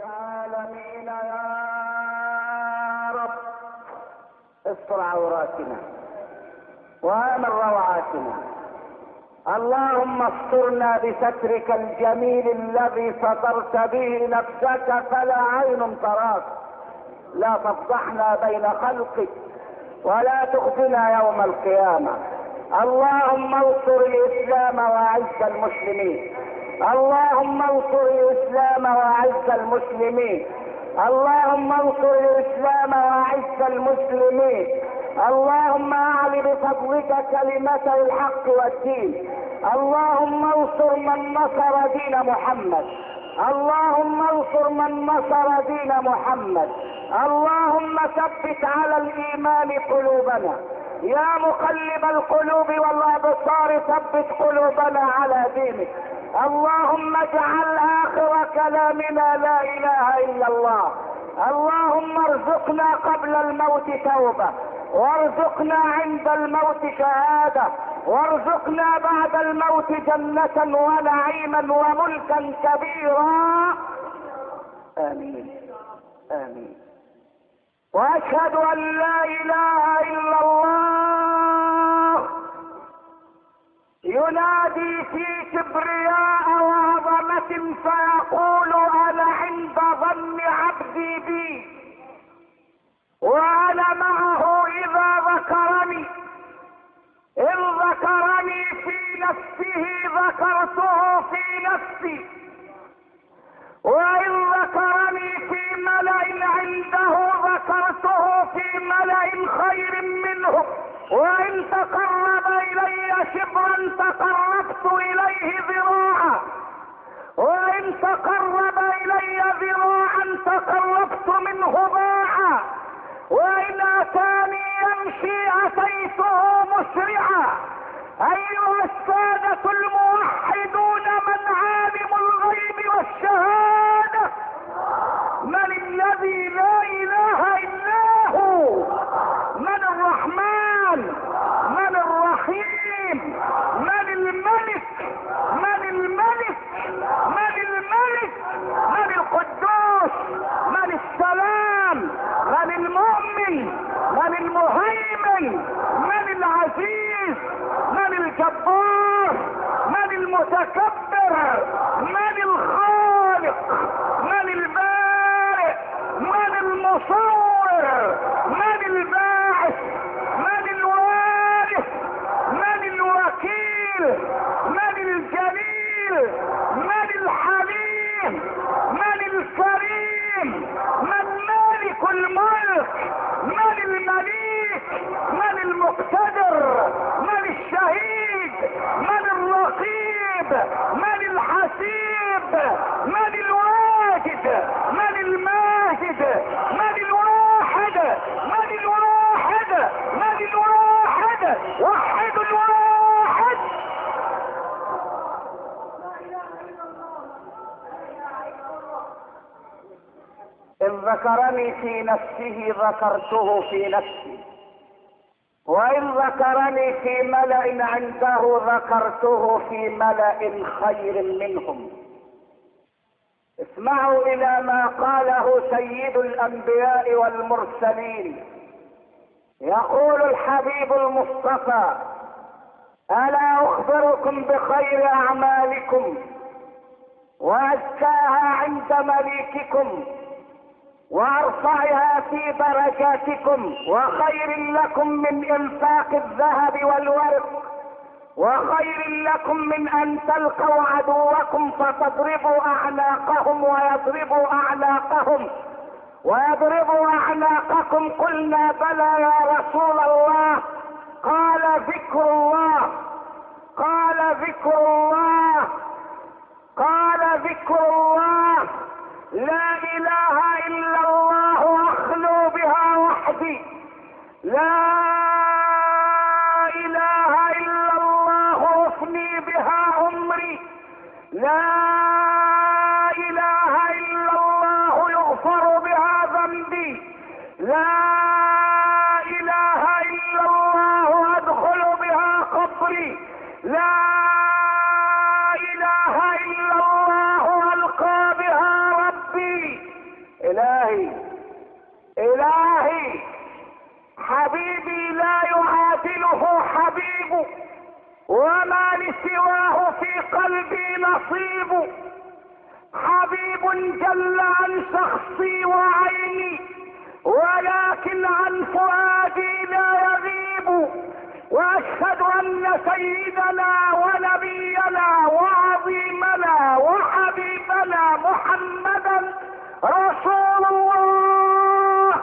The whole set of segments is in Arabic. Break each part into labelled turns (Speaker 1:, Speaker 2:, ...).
Speaker 1: العالمين يا رب استر عوراتنا وامن روعاتنا. اللهم استرنا بسترك الجميل الذي سترت به نفسك فلا عين تراك. لا تفضحنا بين خلقك ولا تخزنا يوم القيامة. اللهم انصر الاسلام واعز المسلمين. اللهم انصر الاسلام واعز المسلمين. اللهم انصر الاسلام واعز المسلمين. اللهم اعل بفضلك كلمة الحق والدين. اللهم انصر من نصر دين محمد. اللهم انصر من نصر دين محمد. اللهم ثبت على الايمان قلوبنا يا مقلب القلوب والابصار، ثبت قلوبنا على دينك. اللهم اجعل اخر كلامنا لا اله الا الله. اللهم ارزقنا قبل الموت توبة، وارزقنا عند الموت شهادة، وارزقنا بعد الموت جنة ونعيما وملكا كبيرا. امين امين. واشهد ان لا اله الا الله ينادي في كبرياء وعظمة فيقول انا عند ظن عبدي بي، وانا معه اذا ذكرني. ان ذكرني في نفسه ذكرته في نفسي، وان ذكرني في ملأ عنده ذكرته في ملأ خير منه. وان تقرب الي شبرا تقربت اليه ذراعا، وان تقرب الي ذراعا تقربت منه باعا، وان اتاني يمشي اتيته مسرعا. ايها السادة الموحدون، من عالم الغيب والشهادة؟ من الذي لا اله الا هو؟ من الرحمن؟ من الرحيم؟ من الملك؟ من الملك؟ من الملك؟ من القدوس؟ من السلام؟ من المؤمن؟ من المهيمن؟ من العزيز؟ من الجبار؟ من المتكبر؟ من الخالق؟ من البارئ؟ من المصور؟ من الباعث؟ من الوارث؟ من الوكيل؟ من الجليل؟ من الحليم؟ من الكريم؟ من مالك الملك؟ من المليك؟ من المقتدر؟ من الشهيد؟ من الرقيب؟ من الحسيب؟ من الواجد؟ من الماجد؟ من الواحد؟ من الواحد؟ من الواحد؟ وحد الواحد. إن ذكرني في نفسه ذكرته في نفسي، وإن ذكرني في ملأ عنده ذكرته في ملأ خير منهم. اسمعوا إلى ما قاله سيد الأنبياء والمرسلين. يقول الحبيب المصطفى: ألا أخبركم بخير أعمالكم وأزكاها عند مليككم وارفعها في درجاتكم، وخير لكم من انفاق الذهب والورق، وخير لكم من ان تلقوا عدوكم فتضربوا اعناقهم ويضربوا اعناقكم. قلنا بلى يا رسول الله. قال ذكر الله، قال ذكر الله، قال ذكر الله. لا اله الا الله اخلو بها وحدي، لا اله الا الله افني بها عمري، لا اله الا الله يغفر بها ذنبي، لا اله الا الله ادخل بها قبري، لا اله الا الله القى بها ربي. الهي الهي حبيبي لا يعادله حبيب، وما لسواه في قلبي نصيب. حبيب جل عن شخصي وعيني، ولكن عن فؤادي لا يغيب. واشهد ان سيدنا ونبينا وعظيمنا وحبيبنا محمدا رسول الله.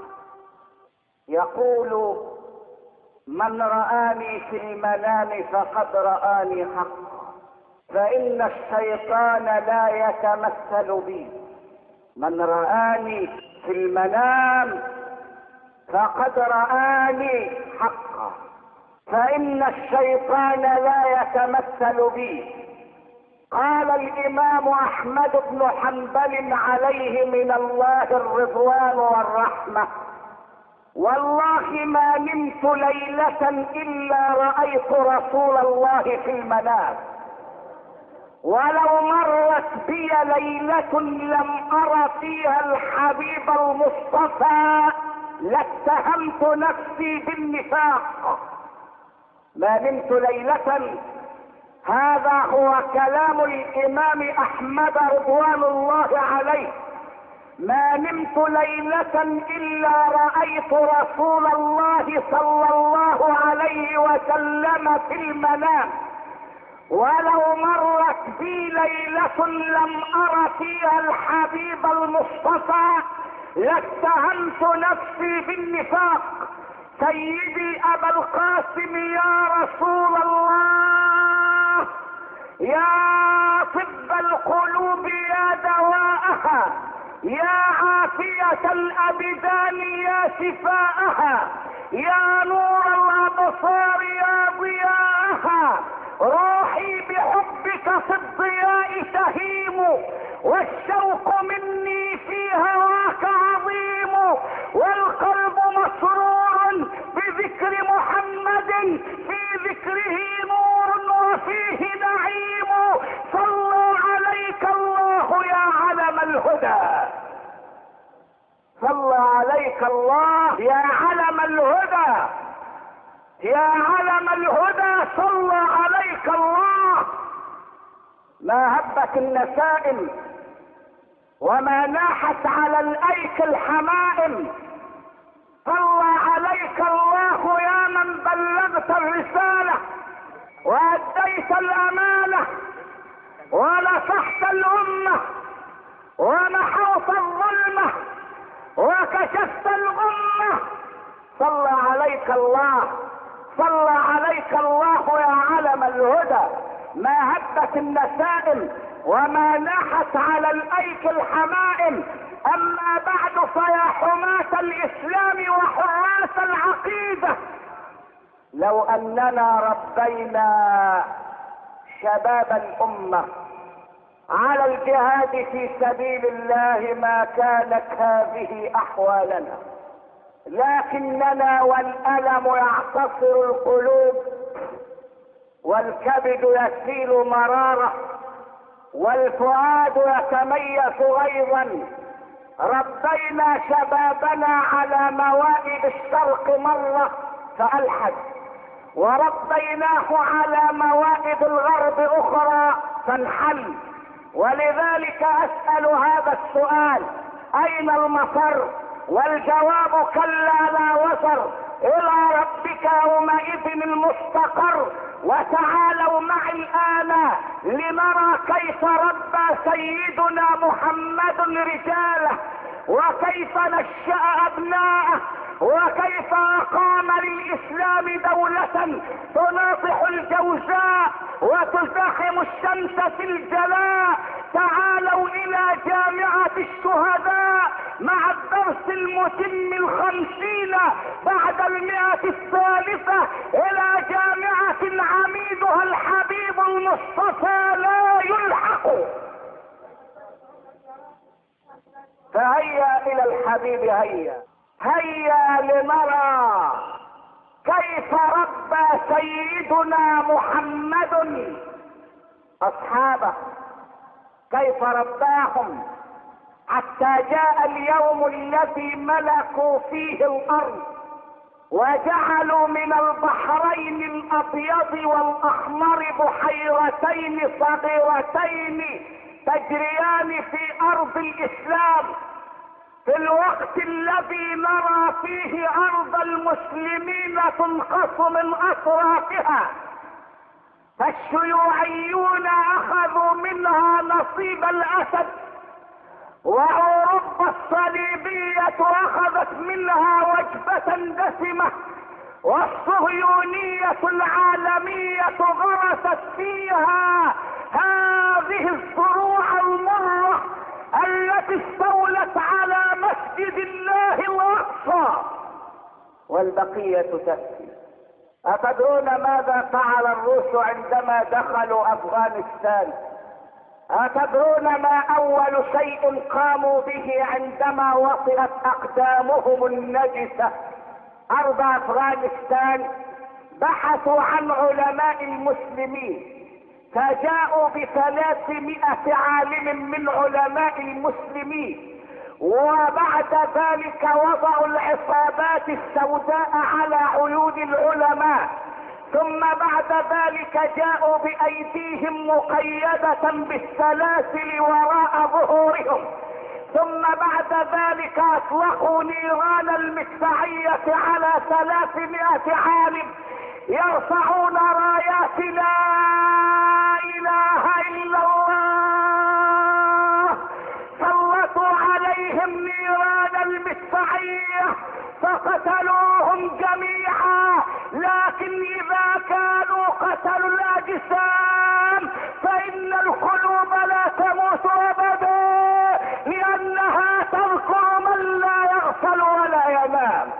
Speaker 1: يقول: من رآني في المنام فقد رآني حقا، فإن الشيطان لا يتمثل بي. من رآني في المنام فقد رآني حقا، فإن الشيطان لا يتمثل بي. قال الإمام أحمد بن حنبل عليه من الله الرضوان والرحمة: والله ما نمت ليلة إلا رأيت رسول الله في المنام، ولو مرت بي ليلة لم أر فيها الحبيب المصطفى لاتهمت نفسي بالنفاق. ما نمت ليلة، هذا هو كلام الإمام أحمد رضوان الله عليه. ما نمت ليلة إلا رأيت رسول الله صلى الله عليه وسلم في المنام، ولو مرت بي ليلة لم أر فيها الحبيب المصطفى لاتهمت نفسي بالنفاق. سيدي أبا القاسم يا رسول الله، يا طب القلوب يا دواءها، يا عافية الأبدان يا شفاءها، يا نور الأبصار يا ضياءها. روحي بحبك في الضياء تهيم، والشوق مني في هواك عظيم، والقلب مسرور بذكر محمد، في ذكره نور وفيه نعيم. صلى عليك الله يا علم الهدى، صلى عليك الله يا علم الهدى، يا علم الهدى، صلى عليك الله. ما هبت النسائم وما ناحت على الايك الحمائم. صلى عليك الله يا من بلغت الرسالة واديت الامانة ونصحت الامة ومحوت الظلمة وكشفت الغمة. صلى عليك الله، صلى عليك الله يا علم الهدى. ما هبت النسائم وما ناحت على الايك الحمائم. اما بعد فيا حماة الاسلام وحراس العقيدة، لو اننا ربينا شباب الامة على الجهاد في سبيل الله ما كانت هذه احوالنا، لكننا والألم يعتصر القلوب، والكبد يسيل مرارة، والفؤاد يتميز غيظا. ربينا شبابنا على موائد الشرق مرة فألحد، وربيناه على موائد الغرب أخرى فانحل. ولذلك أسأل هذا السؤال: أين المفر؟ والجواب: كلا لا وزر، الى ربك يومئذ المستقر. وتعالوا معي الان لنرى كيف ربى سيدنا محمد رجاله، وكيف نشأ ابناءه، وكيف اقام للاسلام دولة تناطح الجوزاء وتزاحم الشمس في الجلاء. تعالوا الى جامعة الشهداء مع الدرس المتم 50 بعد 100 الثالثة، الى جامعة عميدها الحبيب المصطفى لا يلحق. فهيا الى الحبيب، هيا هيا لنرى كيف ربى سيدنا محمد اصحابه، كيف رباهم، حتى جاء اليوم الذي ملكوا فيه الارض وجعلوا من البحرين الابيض والاحمر بحيرتين صغيرتين تجريان في ارض الاسلام، في الوقت الذي نرى فيه ارض المسلمين تنقص من اطرافها، فالشيوعيون اخذوا منها نصيب الاسد، واوروبا الصليبية اخذت منها وجبة دسمة، والصهيونية العالمية غرست فيها هذه الزروع المرة التي استولت على مسجد الله الاقصى، والبقية تأتي. أتدرون ماذا فعل الروس عندما دخلوا افغانستان؟ أتدرون ما اول شيء قاموا به عندما وطئت اقدامهم النجسة ارض افغانستان؟ بحثوا عن علماء المسلمين، فجاءوا ب300 عالم من علماء المسلمين، وبعد ذلك وضعوا العصابات السوداء على عيون العلماء، ثم بعد ذلك جاءوا بايديهم مقيدة بالسلاسل وراء ظهورهم، ثم بعد ذلك اطلقوا نيران المدفعية على 300 عالم يرفعون رايات لا اله الا الله، سلطوا عليهم نيران المدفعية فقتلوهم جميعا. لكن اذا كانوا قتلوا الاجسام فان القلوب لا تموت ابدا، لانها تذكر من لا يغفل ولا ينام.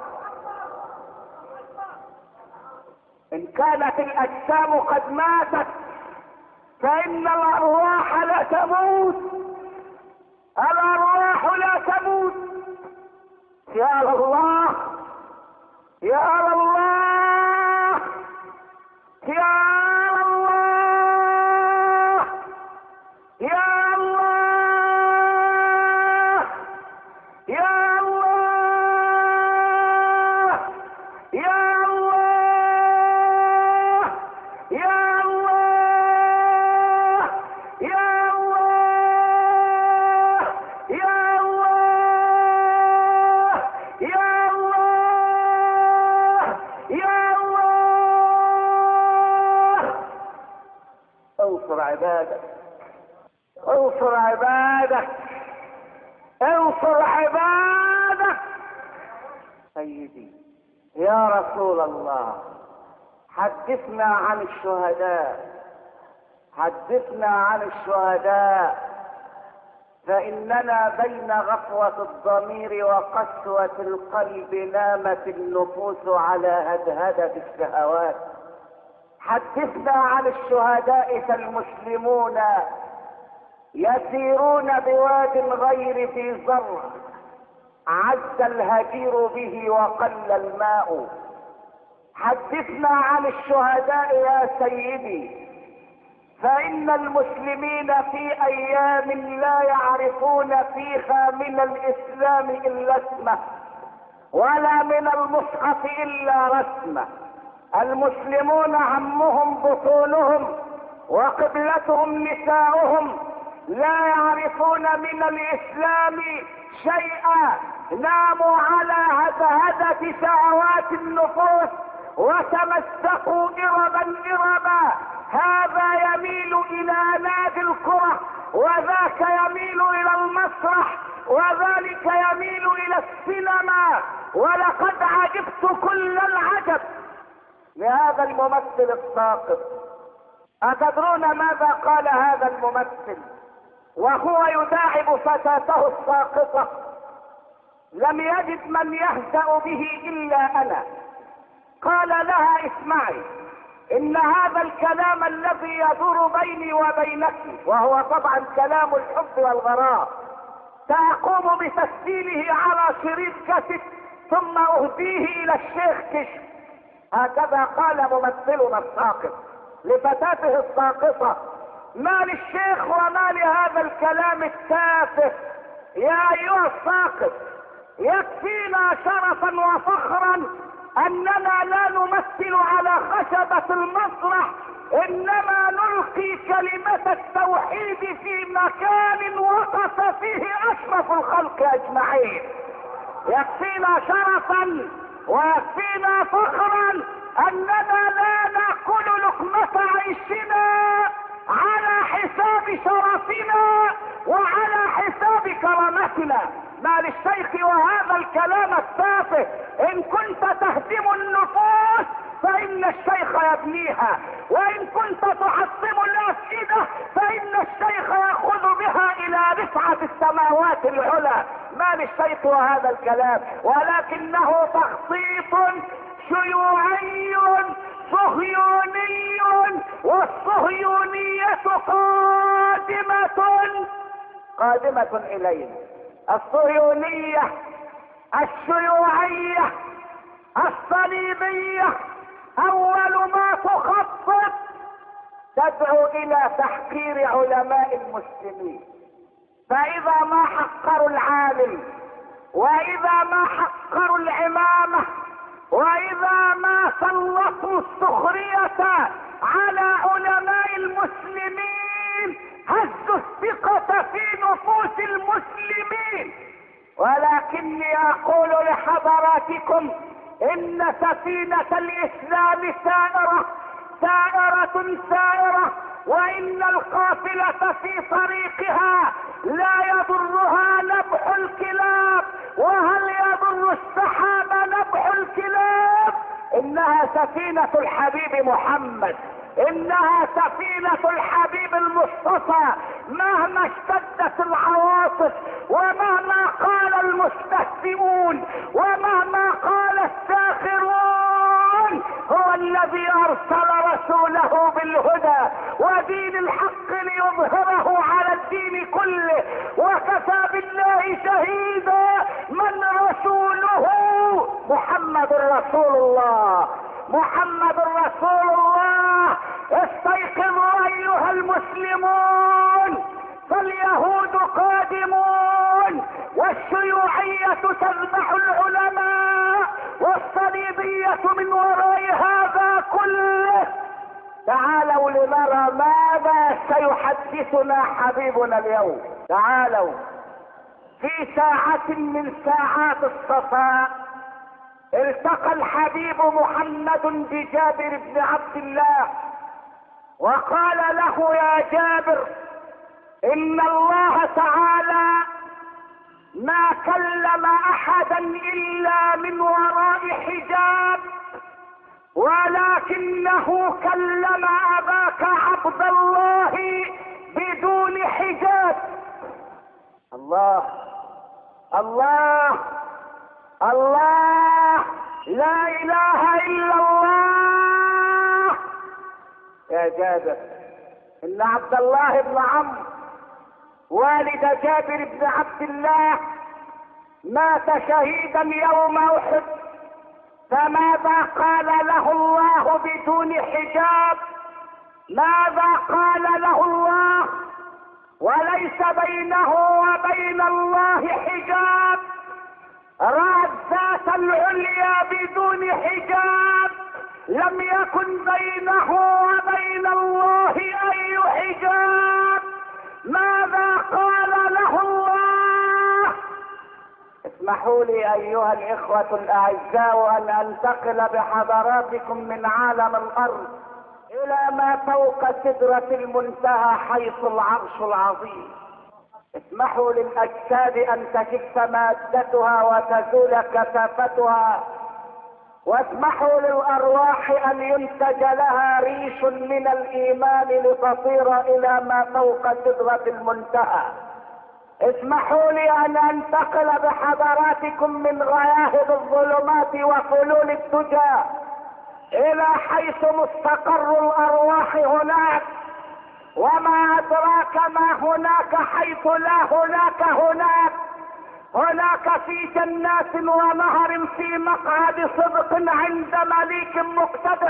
Speaker 1: ان كانت الاجسام قد ماتت فان الارواح لا تموت، الارواح لا تموت. يا الله يا الله يا الله يا الله يا الله يا الله يا الله يا الله يا الله يا الله يا الله. انصر عبادك، انصر عبادك، انصر عبادك. سيدي يا رسول الله، حدثنا عن الشهداء، حدثنا عن الشهداء، فإننا بين غفوة الضمير وقسوة القلب نامت النفوس على هدهدة الشهوات. حدثنا عن الشهداء، فالمسلمون يسيرون بواد غير ذي زرع، عز الهجير به وقل الماء. حدثنا عن الشهداء يا سيدي، فإن المسلمين في أيام لا يعرفون فيها من الإسلام إلا اسمه، ولا من المصحف إلا رسمه. المسلمون همهم بطونهم وقبلتهم نساؤهم، لا يعرفون من الإسلام شيئا، ناموا على هدهدة شهوات النفوس وتمسكوا إربا إربا. هذا يميل إلى نادي الكرة، وذاك يميل إلى المسرح، وذلك يميل إلى السينما. ولقد عجبت كل العجب لهذا الممثل الساقط. أتدرون ماذا قال هذا الممثل وهو يداعب فتاته الساقطة؟ لم يجد من يهزأ به إلا أنا. قال لها: اسمعي، إن هذا الكلام الذي يدور بيني وبينك، وهو طبعا كلام الحب والغراء، سأقوم بتسجيله على شريط كاسيت ثم أهديه إلى الشيخ كشك. هكذا قال ممثلنا الساقط لفتاته الساقطة: ما للشيخ وما لهذا الكلام التافه؟ يا ايها الساقط، يكفينا شرفا وفخرا اننا لا نمثل على خشبة المسرح، انما نلقي كلمة التوحيد في مكان وقف فيه اشرف الخلق اجمعين. يكفينا شرفا ويكفينا فخرا اننا لا ناكل لقمة عيشنا على حساب شرفنا وعلى حساب كرامتنا. ما للشيخ وهذا الكلام التافه؟ ان كنت تهدم النفوس فان الشيخ يبنيها، وان كنت تحطم الافئدة فان الشيخ ياخذ بها الى رفعة السماوات العلى. ما للشيخ وهذا الكلام؟ ولكنه تخطيط شيوعي صهيوني، والصهيونية قادمة الينا. الصهيونية الشيوعية الصليبية اول ما تخطط تدعو الى تحقير علماء المسلمين، فاذا ما حقروا العالم، واذا ما حقروا العمامة، واذا ما سلطوا السخرية على علماء المسلمين هزوا الثقة في نفوس المسلمين. ولكني اقول لحضراتكم ان سفينة الاسلام سائرة، وان القافلة في طريقها لا يضرها نبح الكلاب. وهل يضر السحاب نبح الكلاب؟ انها سفينة الحبيب محمد، انها سفينة الحبيب المصطفى. مهما اشتدت العواصف، ومهما قال المستهزئون، ومهما قال الساخرون، هو الذي ارسل رسوله بالهدى ودين الحق ليظهره على الدين كله، وكفى بالله شهيدا. من رسوله؟ محمد رسول الله، محمد رسول الله. استيقظوا ايها المسلمون، فاليهود قادمون، والشيوعية تذبح العلماء، والصليبية من وراء هذا كله. تعالوا لنرى ماذا سيحدثنا حبيبنا اليوم. تعالوا. في ساعة من ساعات الصفاء التقى الحبيب محمد بجابر بن عبد الله، وقال له: يا جابر، ان الله تعالى ما كلم احدا الا من وراء حجاب، ولكنه كلم اباك عبد الله بدون حجاب. الله الله الله، لا اله الا الله. يا جابر، ان عبد الله بن عمرو والد جابر بن عبد الله مات شهيدا يوم احد، فماذا قال له الله بدون حجاب؟ ماذا قال له الله وليس بينه وبين الله حجاب؟ رأى الذات العليا بدون حجاب، لم يكن بينه وبين الله اي حجاب. ماذا قال له الله؟ اسمحوا لي ايها الاخوة الاعزاء ان انتقل بحضراتكم من عالم الارض الى ما فوق سدرة المنتهى حيث العرش العظيم. اسمحوا للاجساد ان تجف مادتها وتزول كثافتها، واسمحوا للارواح ان ينتج لها ريش من الايمان لتطير الى ما فوق سدرة المنتهى. اسمحوا لي ان انتقل بحضراتكم من غياهب الظلمات وفلول الدجى الى حيث مستقر الارواح هناك. وما ادراك ما هناك حيث لا هناك هناك في جنات ونهر في مقعد صدق عند مليك مقتدر.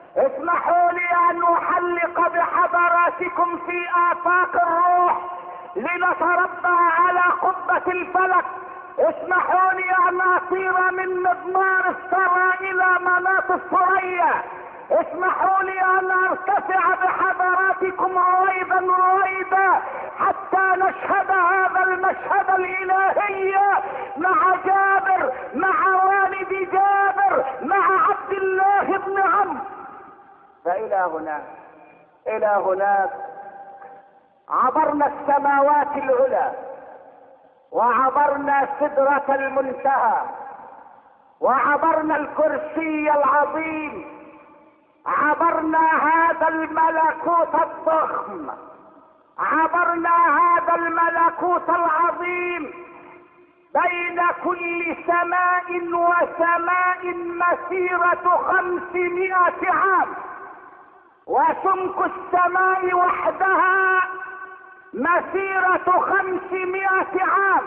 Speaker 1: اسمحوا لي ان احلق بحضراتكم في افاق الروح لنتربى على قبة الفلك. اسمحوا لي ان اطير من مضمار الثرى الى مناط الثريا. اسمحوا لي ان ارتفع بحضراتكم رويدا رويدا حتى نشهد هذا المشهد الالهي مع جابر، مع والد جابر، مع عبد الله بن عمرو. فإلى هناك، إلى هناك عبرنا السماوات العلى، وعبرنا سدرة المنتهى، وعبرنا الكرسي العظيم، عبرنا هذا الملكوت الضخم، عبرنا هذا الملكوت العظيم. بين كل سماء وسماء مسيرة 500 عام، وسمك السماء وحدها مسيرة 500 عام،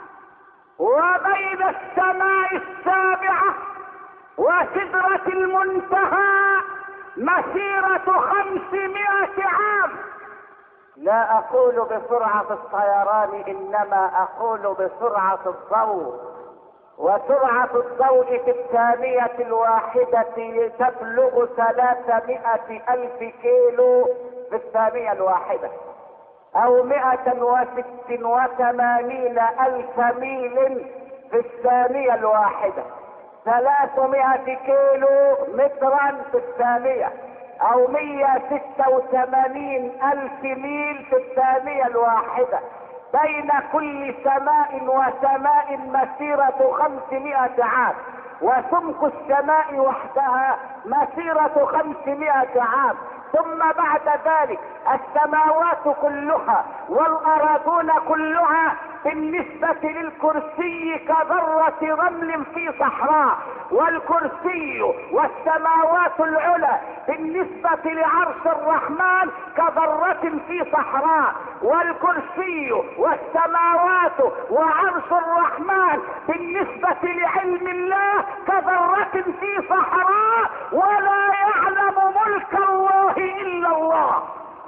Speaker 1: وبين السماء السابعة وسدرة المنتهى مسيرة 500 عام. لا اقول بسرعة الطيران، انما اقول بسرعة الضوء، وسرعة الضوء في الثانية الواحدة تبلغ 300,000 كيلو في الثانية الواحدة، او 186,000 ميل في الثانية الواحدة، 300 كيلو مترا في الثانية، او 186,000 ميل في الثانية الواحدة. بين كل سماء وسماء مسيرة 500 عام، وسمك السماء وحدها مسيرة 500 عام. ثم بعد ذلك السماوات كلها والأراضون كلها بالنسبة للكرسي كذرة رمل في صحراء، والكرسي والسماوات العلى بالنسبة لعرش الرحمن كذرة في صحراء، والكرسي والسماوات وعرش الرحمن بالنسبة لعلم الله كذرة في صحراء، ولا يعلم ملك الله إلا الله.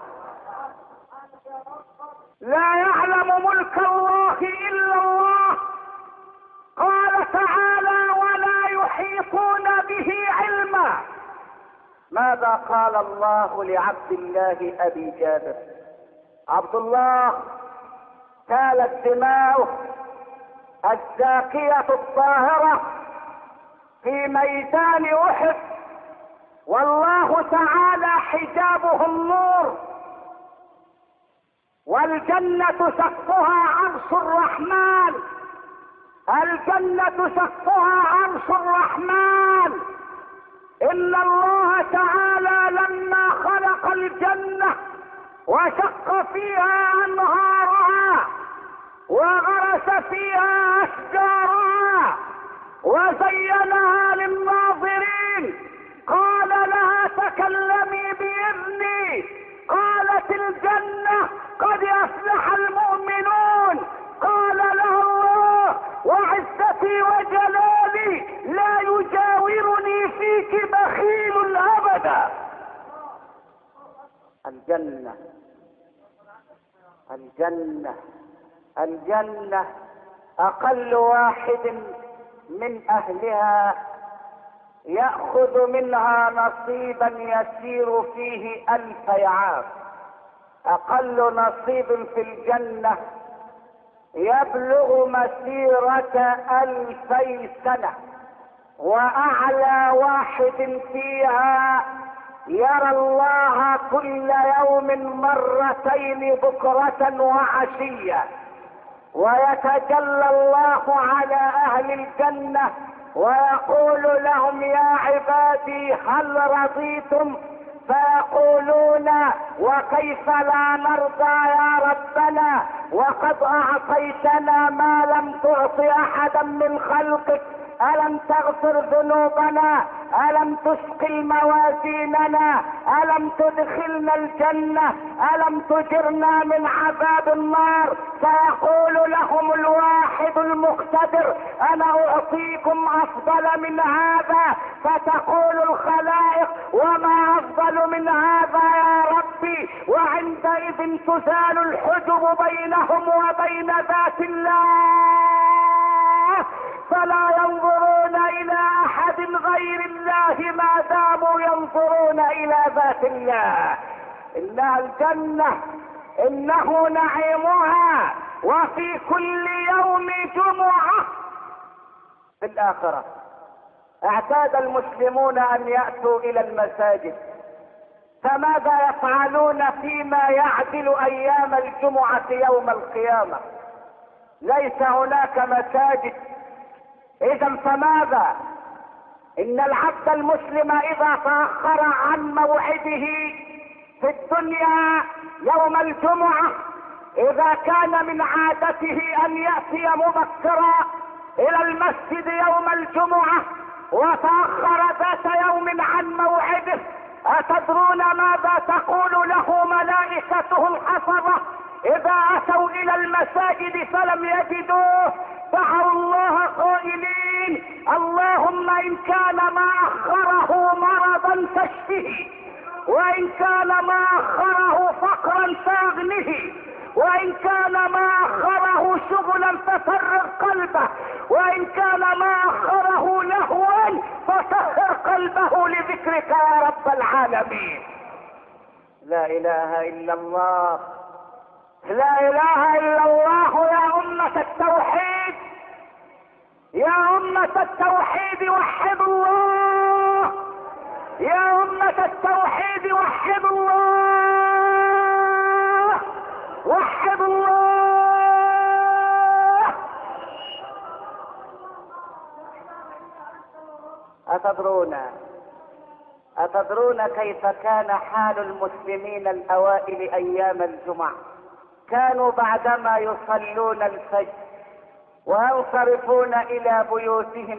Speaker 1: لا يعلم ملك الله إلا الله. قال تعالى: ولا يحيطون به علما. ماذا قال الله لعبد الله أبي جابر؟ عبد الله سالت دماؤه الزاكية الطاهرة في ميدان أحد، والله تعالى حجابه النور، والجنة سقفها عرش الرحمن، الجنة سقفها عرش الرحمن. إن الله تعالى لما خلق الجنة وشق فيها أنهارها وغرس فيها أشجارها وزينها للناظرين، قال لها: تكلمي بإذني. قالت الجنة: قد أفلح المؤمنون. قال لها الله: وعزتي وجلالي لا يجاورني فيك بخيل أبدا. الجنة الجنة الجنة أقل واحد من أهلها يأخذ منها نصيبا يسير فيه 1000 عام. أقل نصيب في الجنة يبلغ مسيرة 2000 سنة، وأعلى واحد فيها يرى الله كل يوم مرتين بكرة وعشية، ويتجلى الله على أهل الجنة ويقول لهم: يا عبادي هل رضيتم؟ فيقولون: وكيف لا نرضى يا ربنا، وقد أعطيتنا ما لم تعط أحدا من خلقك، ألم تغفر ذنوبنا، ألم تثقل موازيننا، ألم تدخلنا الجنة، ألم تجرنا من عذاب النار. فيقول لهم الواحد المقتدر: أنا أعطيكم أفضل من هذا. فتقول الخلائق: وما أفضل من هذا يا رب؟ وعندئذ تزال الحجب بينهم وبين ذات الله، فلا ينظرون الى احد غير الله ما داموا ينظرون الى ذات الله. انها الجنة، انه نعيمها، وفي كل يوم جمعة. في الاخرة اعتاد المسلمون ان يأتوا الى المساجد، فماذا يفعلون فيما يعدل ايام الجمعة يوم القيامة؟ ليس هناك مساجد. اذا فماذا؟ ان العبد المسلم اذا تأخر عن موعده في الدنيا يوم الجمعة، اذا كان من عادته ان يأتي مبكرا الى المسجد يوم الجمعة وتأخر ذات يوم عن موعده، أتدرون ماذا تقول له ملائكته الحفظة إذا أتوا إلى المساجد فلم يجدوه؟ دعوا الله قائلين: اللهم إن كان ما أخره مرضا فاشفه، وإن كان ما أخره فقرا فاغنه، وإن كان ما أخره شغلا ففرغ قلبه، وإن كان ما أخره لهوا فطهر قلبه لذكرك يا رب العالمين. لا إله إلا الله، لا إله إلا الله. يا أمة التوحيد، يا أمة التوحيد وحدوا الله، يا أمة التوحيد وحدوا الله، وحدوا الله. أتدرون كيف كان حال المسلمين الأوائل أيام الجمعة؟ كانوا بعدما يصلون الفجر وينصرفون إلى بيوتهم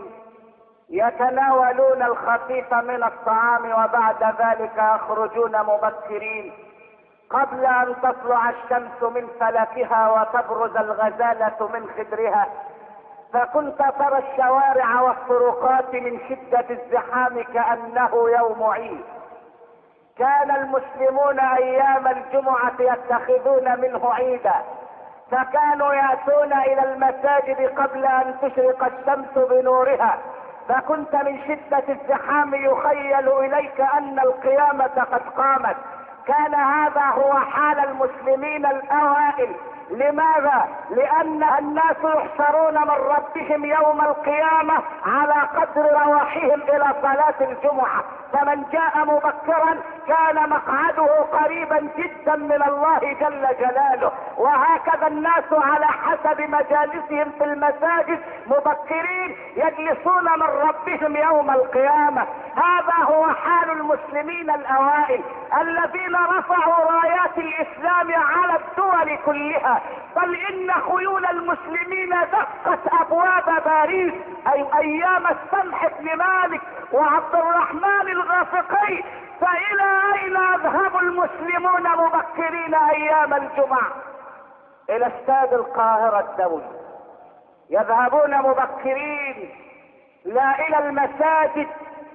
Speaker 1: يتناولون الخفيف من الطعام، وبعد ذلك يخرجون مبكرين قبل أن تطلع الشمس من فلكها وتبرز الغزالة من خدرها، فكنت ترى الشوارع والطرقات من شدة الزحام كأنه يوم عيد. كان المسلمون أيام الجمعة يتخذون منه عيدا، فكانوا يأتون إلى المساجد قبل أن تشرق الشمس بنورها، فكنت من شدة الزحام يخيل إليك أن القيامة قد قامت. كان هذا هو حال المسلمين الأوائل. لماذا؟ لأن الناس يحشرون من ربهم يوم القيامة على قدر رواحهم إلى صلاة الجمعة، فمن جاء مبكرا كان مقعده قريبا جدا من الله جل جلاله. وهكذا الناس على حسب مجالسهم في المساجد مبكرين يجلسون من ربهم يوم القيامة. هذا هو حال المسلمين الأوائل الذين رفعوا رايات الإسلام على الدول كلها، بل إن خيول المسلمين دقت أبواب باريس أي أيام السمح بن مالك وعبد الرحمن الغافقي. فإلى أين يذهب المسلمون مبكرين أيام الجمعة؟ إلى استاد القاهرة الدولي يذهبون مبكرين، لا إلى المساجد،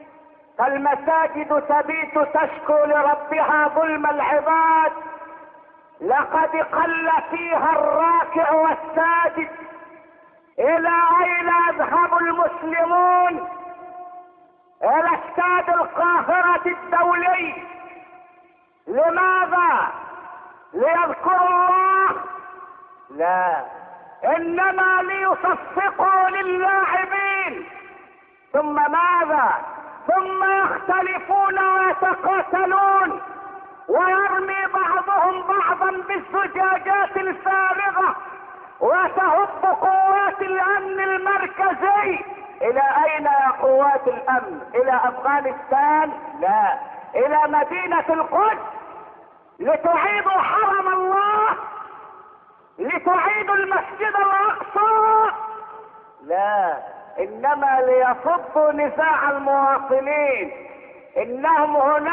Speaker 1: فالمساجد تبيت تشكو لربها ظلم العباد. لقد قل فيها الراكع والساجد. إلى أين يذهب المسلمون؟ إلى استاد القاهرة الدولي. لماذا؟ ليذكروا الله؟ لا، إنما ليصفقوا للاعبين. ثم ماذا؟ ثم يختلفون ويتقاتلون، ويرمي بعضهم بعضا بالزجاجات الفارغة، وتهب قوات الامن المركزي. الى اين يا قوات الامن؟ الى افغانستان؟ لا، الى مدينة القدس لتعيدوا حرم الله، لتعيدوا المسجد الاقصى؟ لا، انما ليصدوا نزاع المواطنين. انهم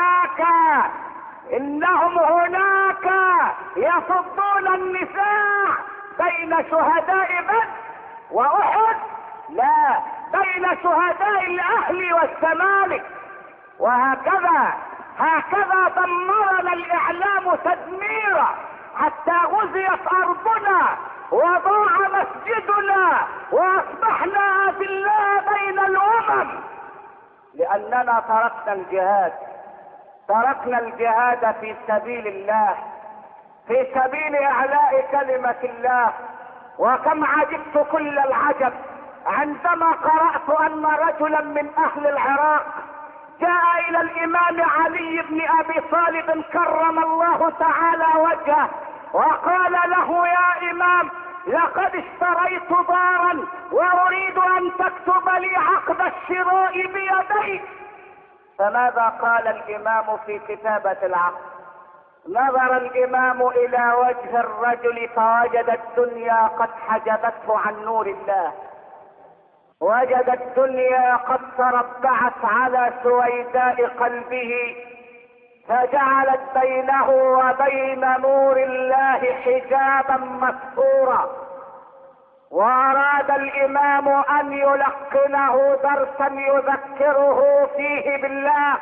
Speaker 1: هناك يصدون النزاع بين شهداء بدر واحد، لا، بين شهداء الاهلي والزمالك. وهكذا هكذا دمرنا الاعلام تدميرا حتى غزيت ارضنا وضاع مسجدنا واصبحنا اذلاء بين الامم، لاننا تركنا الجهاد في سبيل الله، في سبيل اعلاء كلمة الله. وكم عجبت كل العجب عندما قرأت ان رجلا من اهل العراق جاء الى الامام علي بن ابي طالب كرم الله تعالى وجهه وقال له: يا امام، لقد اشتريت دارا واريد ان تكتب لي عقد الشراء بيديك. فماذا قال الامام في كتابة العقد؟ نظر الامام الى وجه الرجل فوجد الدنيا قد حجبته عن نور الله، وجد الدنيا قد تربعت على سويداء قلبه، فجعلت بينه وبين نور الله حجابا مستورا. واراد الامام ان يلقنه درسا يذكره فيه بالله،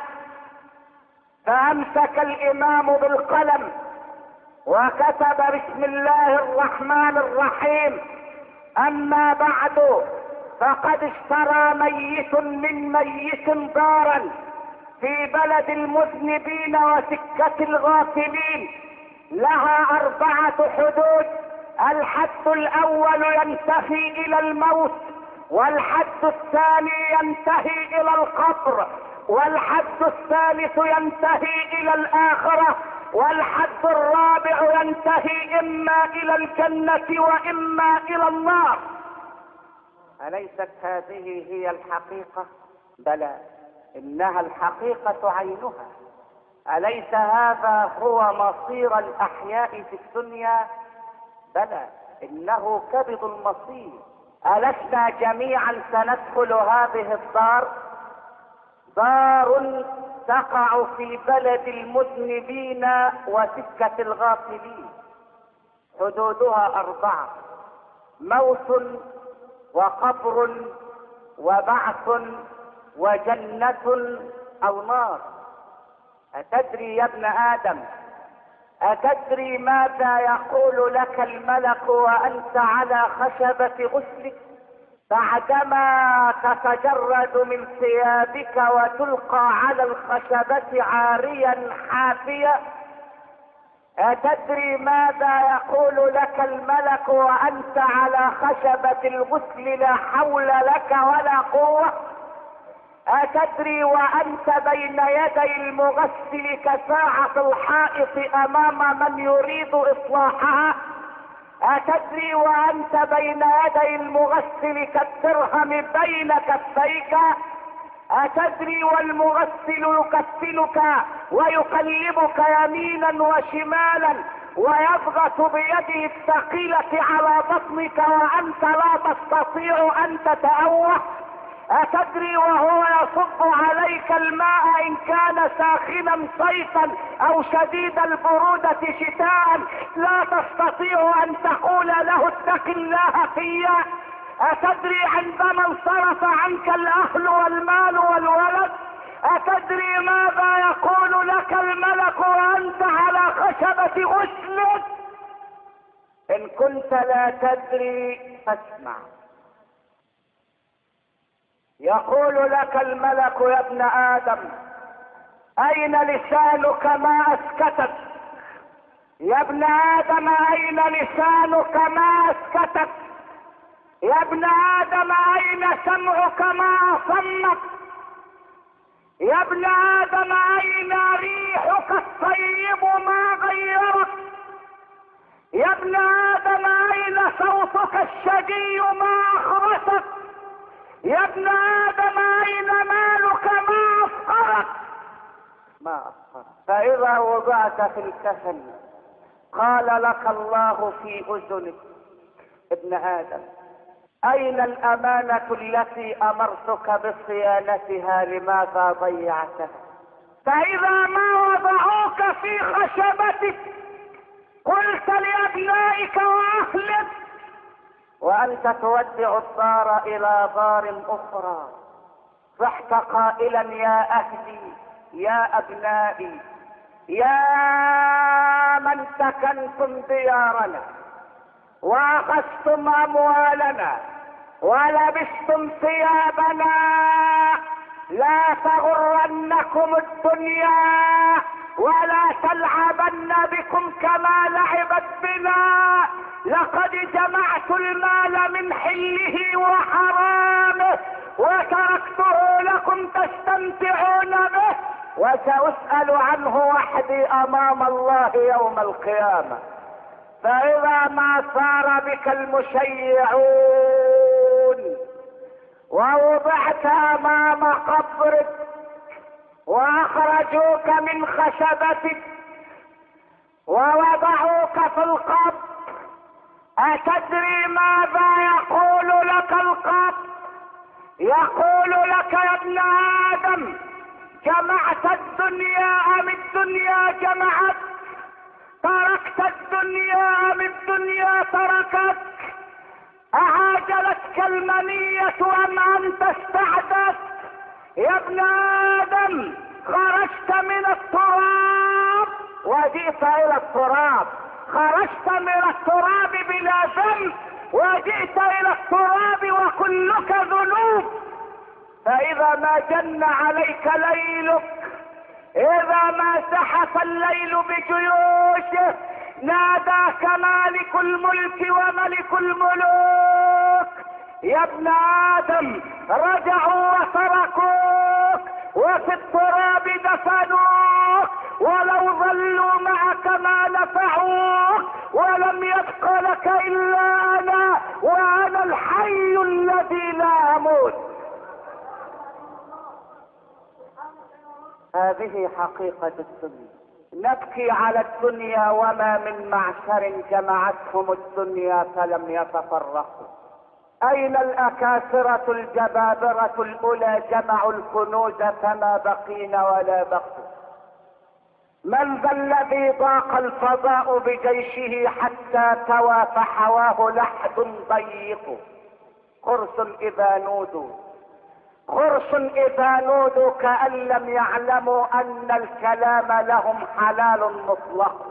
Speaker 1: فامسك الامام بالقلم وكتب: بسم الله الرحمن الرحيم، اما بعد، فقد اشترى ميت من ميت دارا في بلد المذنبين وسكة الغافلين، لها 4 حدود. الحد الاول ينتهي الى الموت، والحد الثاني ينتهي الى القبر، والحد الثالث ينتهي الى الاخرة، والحد الرابع ينتهي اما الى الجنة واما الى النار. أليست هذه هي الحقيقة؟ بلى، إنها الحقيقة عينها. أليس هذا هو مصير الأحياء في الدنيا؟ بلى، إنه كبد المصير. ألسنا جميعا سندخل هذه الدار؟ دار تقع في بلد المذنبين وسكة الغافلين، حدودها 4: موت وقبر وبعث وجنة او نار. اتدري يا ابن ادم، اتدري ماذا يقول لك الملك وانت على خشبة غسلك بعدما تتجرد من ثيابك وتلقى على الخشبة عاريا حافيا؟ أتدري ماذا يقول لك الملك وأنت على خشبة الغسل لا حول لك ولا قوة؟ أتدري وأنت بين يدي المغسل كساعة الحائط أمام من يريد إصلاحها؟ أتدري وأنت بين يدي المغسل كالدرهم بين كفيك؟ أتدري والمغسل يكفلك ويقلبك يمينا وشمالا ويضغط بيده الثقيلة على بطنك وأنت لا تستطيع أن تتأوه؟ أتدري وهو يصب عليك الماء إن كان ساخنا صيفا أو شديد البرودة شتاء لا تستطيع أن تقول له اتق الله فيا؟ أتدري عندما انصرف عنك الأهل والمال والولد أتدري ماذا يقول لك الملك وأنت على خشبة غسلك؟ إن كنت لا تدري فاسمع. يقول لك الملك: يا ابن آدم، أين لسانك ما أسكتك؟ يا ابن آدم، أين لسانك ما أسكتك؟ يا ابن آدم، أين سمعك ما أصمك؟ يا ابن آدم، أين ريحك الطيب ما غيرك؟ يا ابن آدم، أين صوتك الشجي ما أخرسك؟ يا ابن آدم، أين مالك ما أفقرك؟ ما أفقرك. فإذا وضعت في الكفن قال لك الله في أذنك: ابن آدم، أين الأمانة التي أمرتك بصيانتها؟ لماذا ضيعتها؟ فإذا ما وضعوك في خشبتك قلت لأبنائك وأهلك وأنت تودع الدار إلى دار أخرى، صحت قائلا: يا أهلي يا ابنائي، يا من سكنتم ديارنا واخذتم اموالنا ولبستم ثيابنا، لا تغرنكم الدنيا ولا تلعبن بكم كما لعبت بنا. لقد جمعت المال من حله وحرامه وتركته لكم تستمتعون به، وسأسأل عنه وحدي امام الله يوم القيامة. فاذا ما صار بك المشيعون ووضعت امام قبرك واخرجوك من خشبتك ووضعوك في القبر، اتدري ماذا يقول لك القبر؟ يقول لك يا ابن ادم، جمعت الدنيا ام الدنيا جمعت؟ تركت الدنيا ام الدنيا تركت؟ اعاجلتك المنية ام انت استعدت؟ يا ابن ادم، خرجت من التراب وجئت الى التراب، خرجت من التراب بلا ذنب وجئت الى التراب وكلك ذنوب. فاذا ما جن عليك ليلك، اذا ما زحف الليل بجيوشه، ناداك مالك الملك وملك الملوك: يا ابن ادم، رجعوا وتركوك وفي التراب دفنوك، ولو ظلوا معك ما نفعوك، ولم يبق لك الا انا، وانا الحي الذي لا اموت. هذه حقيقة الدنيا. نبكي على الدنيا وما من معشر جمعتهم الدنيا فلم يتفرقوا. اين الاكاسرة الجبابرة الاولى جمعوا الكنوز فما بقين ولا بقوا؟ من ذا الذي ضاق الفضاء بجيشه حتى توى فحواه لحد ضيق؟ قرص اذا نودوا، قرص اذا نودوا كأن لم يعلموا ان الكلام لهم حلال مطلق.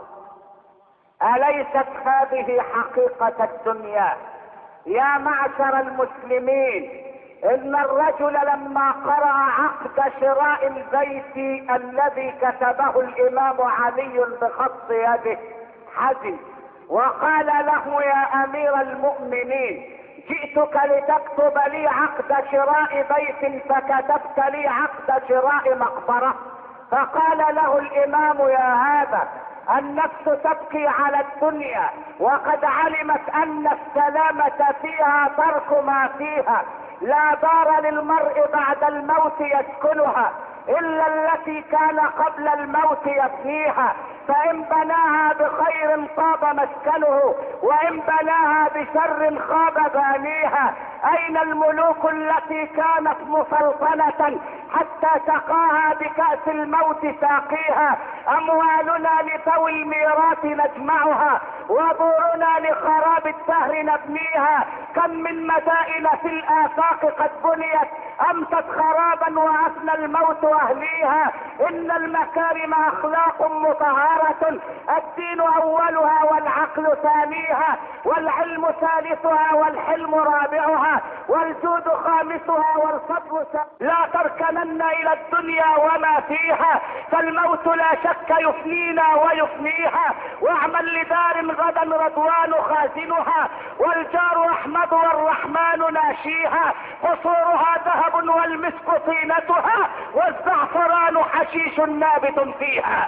Speaker 1: اليست هذه حقيقة الدنيا؟ يا معشر المسلمين، ان الرجل لما قرأ عقد شراء البيت الذي كتبه الامام علي بخط يده حزن، وقال له: يا امير المؤمنين، جئتك لتكتب لي عقد شراء بيت فكتبت لي عقد شراء مقبرة. فقال له الامام: يا هذا، النفس تبكي على الدنيا وقد علمت ان السلامة فيها ترك ما فيها. لا دار للمرء بعد الموت يسكنها الا التي كان قبل الموت يبنيها، فان بناها بخير طاب مسكنه وان بناها بشر خاب بانيها. اين الملوك التي كانت مسلطنة حتى سقاها بكأس الموت ساقيها؟ اموالنا لذوي الميراث نجمعها وبورنا لخراب الدهر نبنيها. كم من مدائن في الافاق قد بنيت امست خرابا وافنى الموت اهليها. ان المكارم اخلاق مطهرة، الدين اولها والعقل ثانيها، والعلم ثالثها والحلم رابعها، والجود خامسها والفضل لا تركنن الى الدنيا وما فيها، فالموت لا شك يفنينا ويفنيها. واعمل لدار غدا رضوان خازنها، والجار احمد والرحمن ناشيها. قصورها ذهب والمسك طينتها، والزعفران حشيش نابت فيها.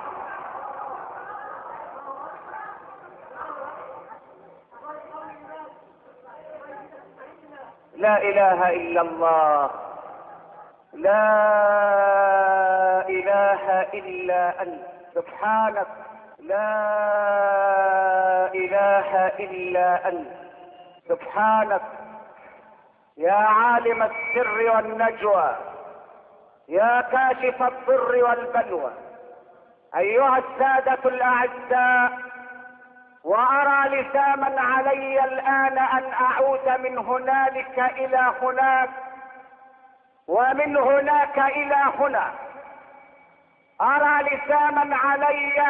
Speaker 1: لا اله الا الله، لا اله الا انت سبحانك، لا اله الا انت سبحانك. يا عالم السر والنجوى، يا كاشف الضر والبلوى، ايها السادة الاعزاء، وارى لزاما علي الان ان اعود من هنالك الى هناك ومن هناك الى هنا، ارى لزاما علي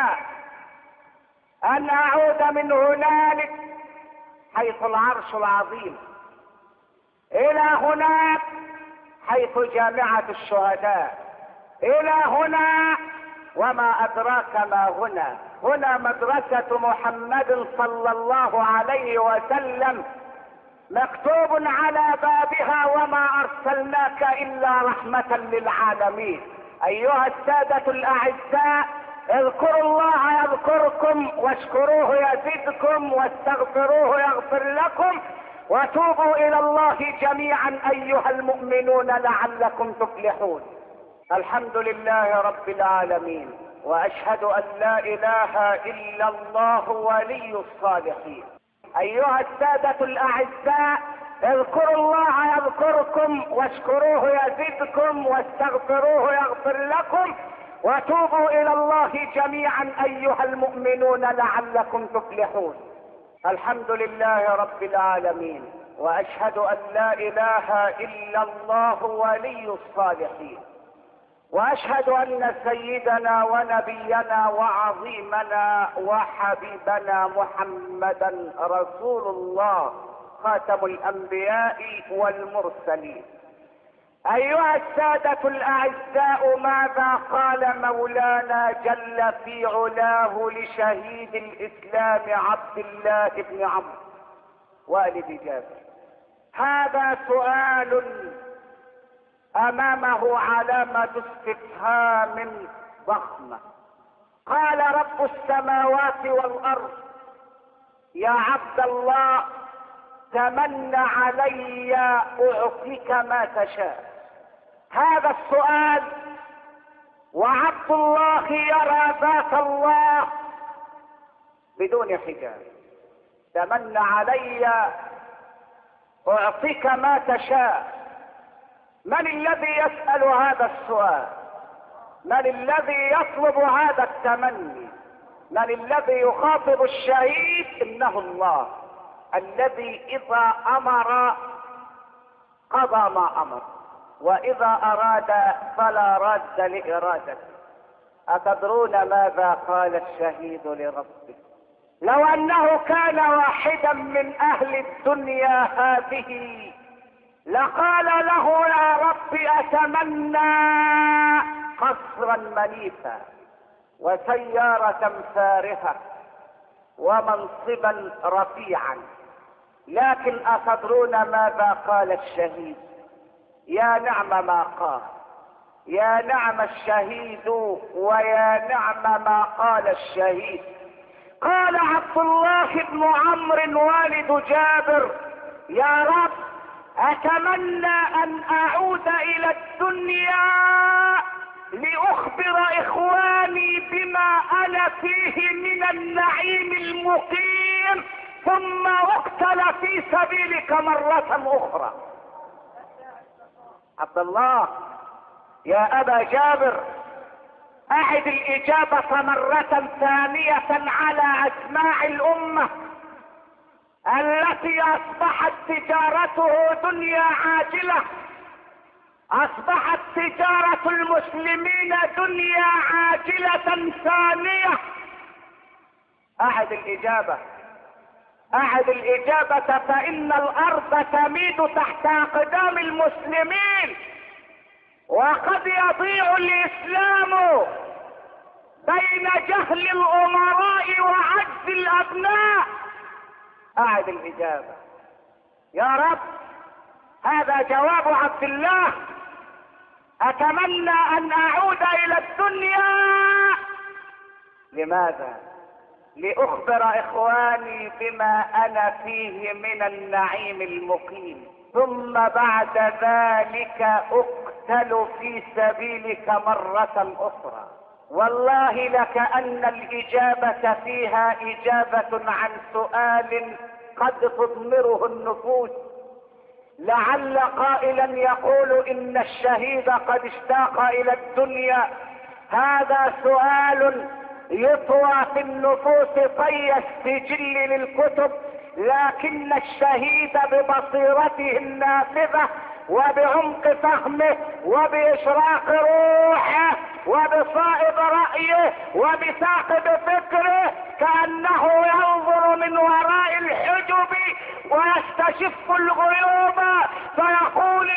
Speaker 1: ان اعود من هنالك حيث العرش العظيم الى هناك حيث جامعة الشهداء، الى هنا وما ادراك ما هنا. هنا مدرسة محمد صلى الله عليه وسلم، مكتوب على بابها وما ارسلناك الا رحمة للعالمين. ايها السادة الاعزاء، اذكروا الله يذكركم، واشكروه يزدكم، واستغفروه يغفر لكم، وتوبوا الى الله جميعا ايها المؤمنون لعلكم تفلحون. الحمد لله رب العالمين، واشهد ان لا اله الا الله ولي الصالحين. ايها السادة الاعزاء، اذكروا الله يذكركم، واشكروه يزدكم، واستغفروه يغفر لكم، وتوبوا الى الله جميعا ايها المؤمنون لعلكم تفلحون. الحمد لله رب العالمين، واشهد ان لا اله الا الله ولي الصالحين، واشهد ان سيدنا ونبينا وعظيمنا وحبيبنا محمدا رسول الله خاتم الانبياء والمرسلين. ايها السادة الاعزاء، ماذا قال مولانا جل في علاه لشهيد الاسلام عبد الله بن عمرو والد جابر؟ هذا سؤال امامه علامة استفهام ضخمة. قال رب السماوات والارض: يا عبد الله، تمن علي اعطيك ما تشاء. هذا السؤال وعبد الله يرى ذات الله بدون حجاب. تمن علي اعطيك ما تشاء. من الذي يسأل هذا السؤال؟ من الذي يطلب هذا التمني؟ من الذي يخاطب الشهيد؟ انه الله الذي اذا امر قضى ما امر، واذا اراد فلا راد لارادته. اتدرون ماذا قال الشهيد لربه؟ لو انه كان واحدا من اهل الدنيا هذه لقال له: يا رب اتمنى قصرا منيفا وسيارة فارهة ومنصبا رفيعا. لكن أتدرون ماذا قال الشهيد؟ يا نعم ما قال، يا نعم الشهيد، ويا نعم ما قال الشهيد. قال عبد الله بن عمرو والد جابر: يا رب اتمنى ان اعود الى الدنيا لاخبر اخواني بما انا فيه من النعيم المقيم، ثم اقتل في سبيلك مرة اخرى. عبد الله يا ابا جابر، اعد الاجابة مرة ثانية على اسماع الامة التي اصبحت تجارته دنيا عاجلة، اصبحت تجارة المسلمين دنيا عاجلة ثانية. اعد الاجابة، اعد الاجابة، فان الارض تميد تحت اقدام المسلمين، وقد يضيع الاسلام بين جهل الامراء وعجز الابناء. اعد الاجابة يا رب. هذا جواب عبد الله: اتمنى ان اعود الى الدنيا. لماذا؟ لاخبر اخواني بما انا فيه من النعيم المقيم، ثم بعد ذلك اقتل في سبيلك مرة اخرى. والله لكأن الاجابة فيها اجابة عن سؤال قد تضمره النفوس. لعل قائلا يقول ان الشهيد قد اشتاق الى الدنيا. هذا سؤال يطوى في النفوس طي السجل للكتب، لكن الشهيد ببصيرته النافذة وبعمق فهمه وبإشراق روحه وبصائب رأيه وبثاقب فكره، كأنه ينظر من وراء الحجب ويستشف الغيوب، فيقول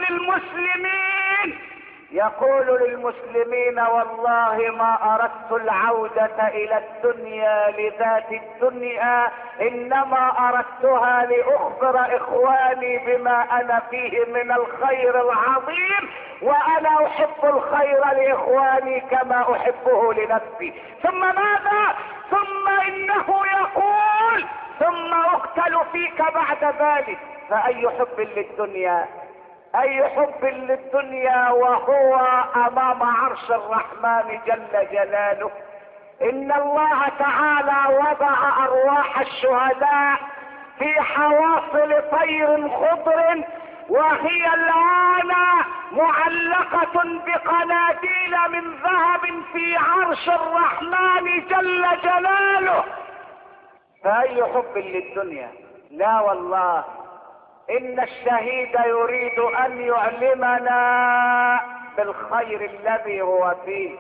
Speaker 1: للمسلمين والله ما اردت العودة الى الدنيا لذات الدنيا، انما اردتها لاخبر اخواني بما انا فيه من الخير العظيم، وانا احب الخير لاخواني كما احبه لنفسي. ثم ماذا؟ ثم انه يقول ثم اقتل فيك بعد ذلك. فاي حب للدنيا، اي حب للدنيا وهو امام عرش الرحمن جل جلاله. ان الله تعالى وضع ارواح الشهداء في حواصل طير خضر، وهي الان معلقة بقناديل من ذهب في عرش الرحمن جل جلاله. فاي حب للدنيا؟ لا والله، ان الشهيد يريد ان يعلمنا بالخير الذي هو فيه،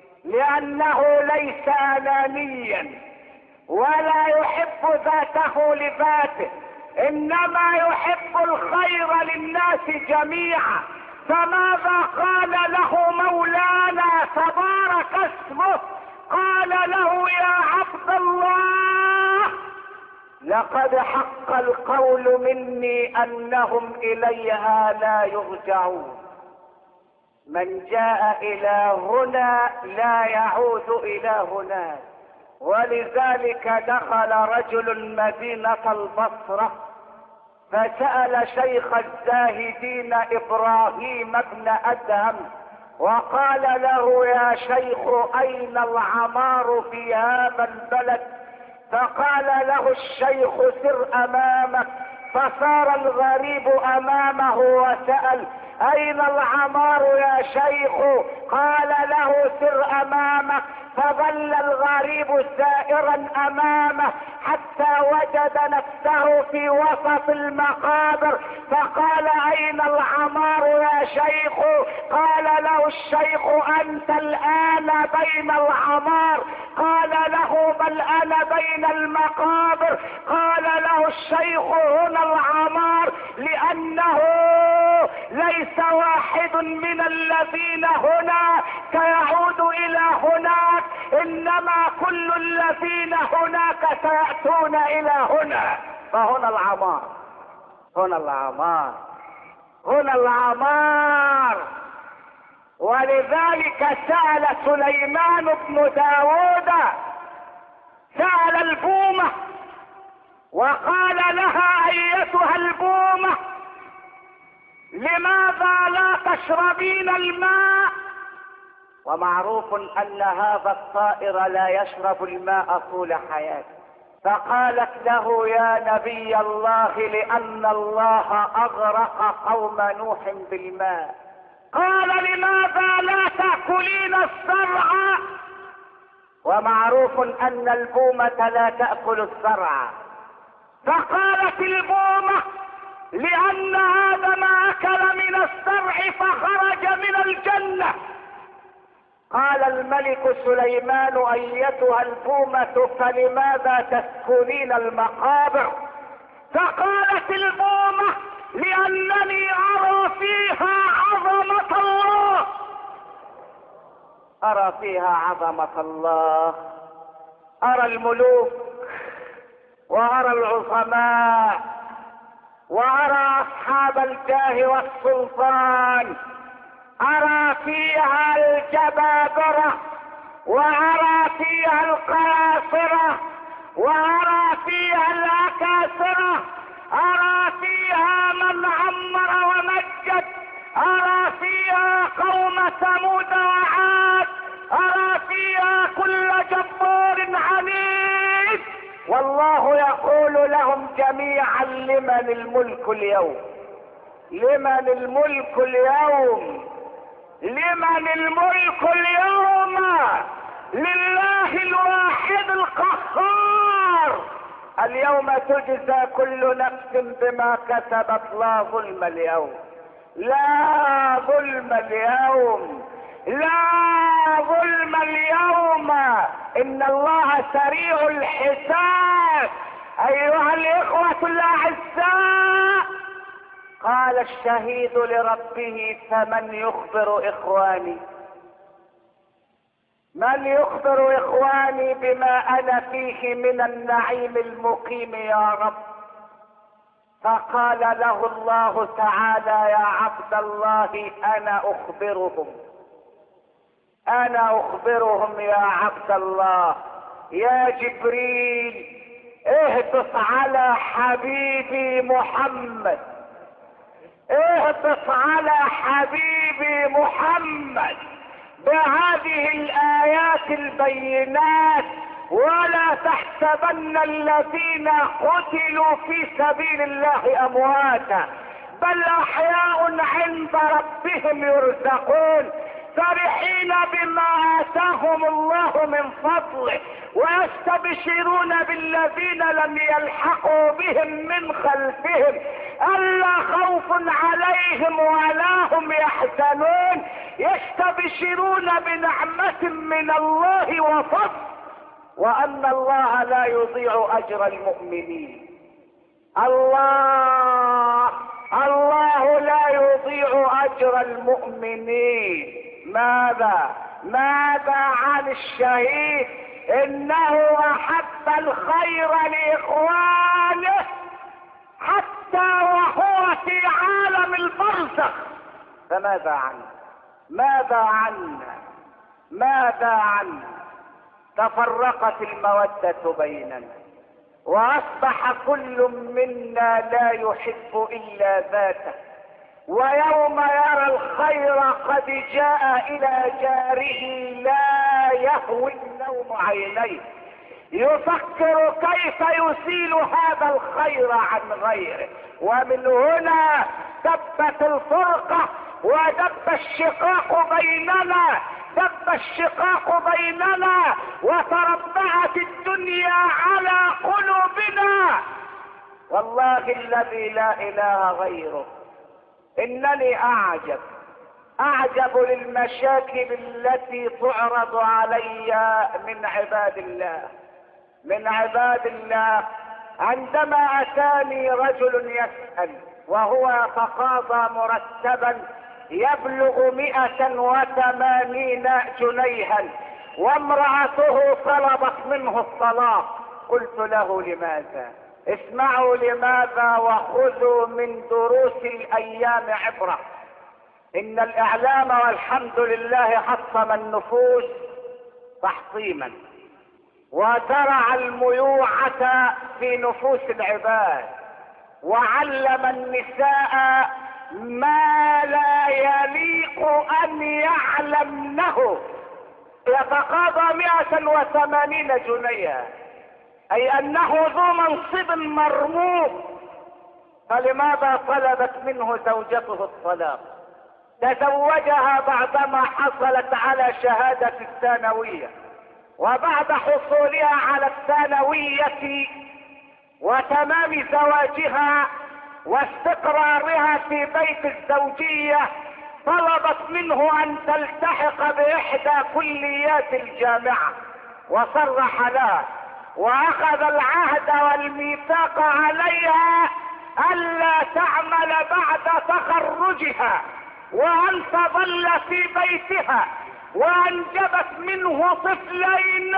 Speaker 1: لانه ليس انانيا ولا يحب ذاته لذاته، انما يحب الخير للناس جميعا. فماذا قال له مولانا تبارك اسمه؟ قال له يا عبد الله لقد حق القول مني انهم اليها لا يرجعون. من جاء الى هنا لا يعود الى هناك. ولذلك دخل رجل مدينة البصرة فسأل شيخ الزاهدين ابراهيم بن ادهم وقال له يا شيخ اين العمار في هذا البلد؟ فقال له الشيخ سر امامك. فصار الغريب امامه وسأل اين العمار يا شيخ؟ قال له سر امامك. فظل الغريب سائرا امامه حتى وجد نفسه في وسط المقابر، فقال اين العمار يا شيخ؟ قال له الشيخ انت الان بين العمار. قال له بل انا بين المقابر. قال له الشيخ هنا العمار لانه ليس واحد من الذين هنا سيعود الى هناك، انما كل الذين هناك سيأتون الى هنا. فهنا العمار، هنا العمار، هنا العمار. ولذلك سأل سليمان بن داود، سأل البومة وقال لها ايتها البومة لماذا لا تشربين الماء؟ ومعروف ان هذا الطائر لا يشرب الماء طول حياته. فقالت له يا نبي الله لان الله اغرق قوم نوح بالماء. قال لماذا لا تأكلين الزرع؟ ومعروف ان البومة لا تأكل الزرع. فقالت البومة لان آدم اكل من الزرع فخرج من الجنة. قال الملك سليمان ايتها البومة فلماذا تسكنين المقابر؟ فقالت البومة لانني ارى فيها عظمة الله، ارى فيها عظمة الله. ارى الملوك وارى العظماء وارى اصحاب الجاه والسلطان، ارى فيها الجبابرة وارى فيها القياصرة وارى فيها الاكاسرة، ارى فيها من عمر ومجد، ارى فيها قوم ثمود وعاد، ارى فيها كل جبار عنيد. والله يقول لهم جميعا لمن الملك اليوم؟ لمن الملك اليوم؟ لمن الملك اليوم؟ لله الواحد القهار. اليوم تجزى كل نفس بما كسبت، لا ظلم اليوم، لا ظلم اليوم. لا ظلم اليوم، ان الله سريع الحساب. ايها الاخوة الاعزاء، قال الشهيد لربه: فمن يخبر اخواني؟ من يخبر اخواني بما انا فيه من النعيم المقيم يا رب؟ فقال له الله تعالى: يا عبد الله، انا اخبرهم يا عبد الله. يا جبريل، اهبط على حبيبي محمد، اهبط على حبيبي محمد بهذه الآيات البينات، ولا تحسبن الذين قتلوا في سبيل الله أمواتا، بل أحياء عند ربهم يرزقون، فرحين بما آتاهم الله من فضله، ويستبشرون بالذين لم يلحقوا بهم من خلفهم ألا خوف عليهم ولا هم يحزنون، يستبشرون بنعمة من الله وفضل، وأن الله لا يضيع أجر المؤمنين. الله لا يضيع أجر المؤمنين. ماذا عن الشهيد؟ إنه أحب الخير لإخوانه حتى وهو في عالم البرزخ. فماذا عنا؟ تفرقت المودة بيننا، واصبح كل منا لا يحب الا ذاته، ويوم يرى الخير قد جاء الى جاره لا يهوي النوم عينيه، يفكر كيف يزيل هذا الخير عن غيره. ومن هنا دبت الفرقة ودب الشقاق بيننا وتربعت الدنيا على قلوبنا. والله الذي لا اله غيره، انني اعجب للمشاكل التي تعرض علي من عباد الله. عندما اتاني رجل يسأل وهو يتقاضى مرتبا يبلغ 180 جنيها، وامرأته طلبت منه الطلاق، قلت له: لماذا؟ اسمعوا لماذا وخذوا من دروس الايام عبرة. ان الاعلام والحمد لله حطم النفوس تحطيما، وزرع الميوعة في نفوس العباد، وعلم النساء ما لا يليق ان يعلمنه. يتقاضى 180 جنيها، اي انه ذو منصب مرموق، فلماذا طلبت منه زوجته الطلاق؟ تزوجها بعدما حصلت على شهادة الثانوية، وبعد حصولها على الثانوية وتمام زواجها واستقرارها في بيت الزوجية طلبت منه ان تلتحق باحدى كليات الجامعة، وصرح لها واخذ العهد والميثاق عليها الا تعمل بعد تخرجها، وان تظل في بيتها، وانجبت منه طفلين،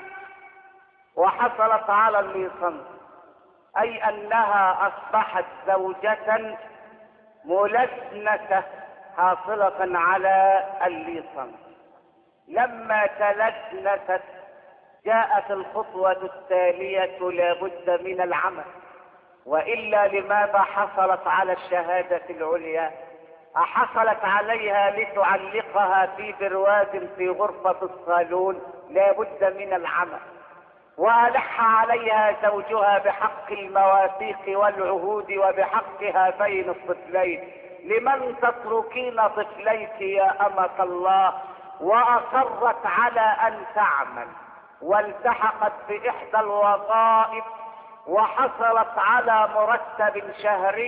Speaker 1: وحصلت على الليسانس، اي انها اصبحت زوجة ملسنة حاصلة على الليسانس. لما تلسنست جاءت الخطوة التالية: لابد من العمل، والا لماذا حصلت على الشهادة العليا؟ احصلت عليها لتعلقها في برواز في غرفة الصالون؟ لابد من العمل. والح عليها زوجها بحق المواثيق والعهود وبحق هذين الطفلين: لمن تتركين طفليك يا أمة الله؟ واصرت على ان تعمل، والتحقت باحدى الوظائف، وحصلت على مرتب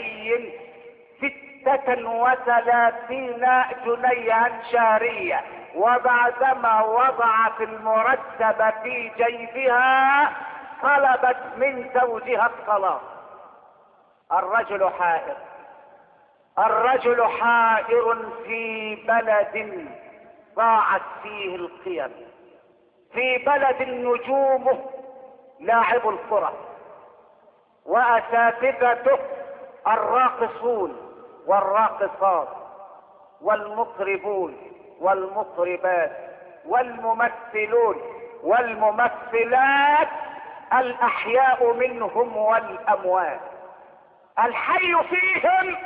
Speaker 1: شهري 36 جنيها شهرية، وبعدما وضعت المرتب في جيبها طلبت من زوجها الطلاق. الرجل حائر، الرجل حائر في بلد ضاعت فيه القيم، في بلد نجومه لاعب الكرة واساتذته الراقصون والراقصات والمطربون والمطربات والممثلون والممثلات، الاحياء منهم والاموات. الحي فيهم،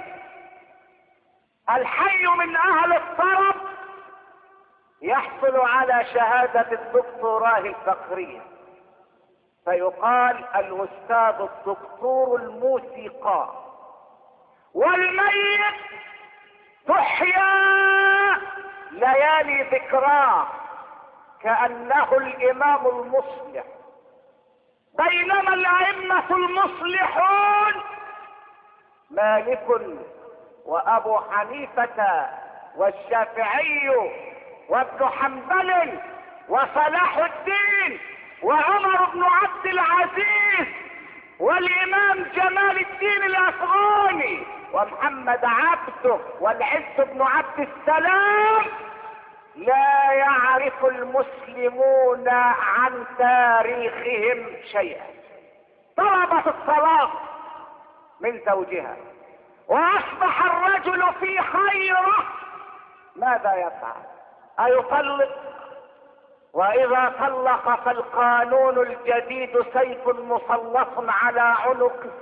Speaker 1: الحي من اهل الطرب يحصل على شهادة الدكتوراه الفقرية، فيقال الاستاذ الدكتور الموسيقى. والميت تحيا ليالي ذكراه كأنه الامام المصلح، بينما الائمة المصلحون مالك وابو حنيفة والشافعي وابن حنبل وصلاح الدين وعمر بن عبد العزيز والامام جمال الدين الافغاني ومحمد عبده والعز بن عبد السلام. لا يعرف المسلمون عن تاريخهم شيئا. طلبت الطلاق من زوجها واصبح الرجل في حيرة، ماذا يفعل؟ ايطلق؟ واذا طلق فالقانون الجديد سيف مسلط على عنقه،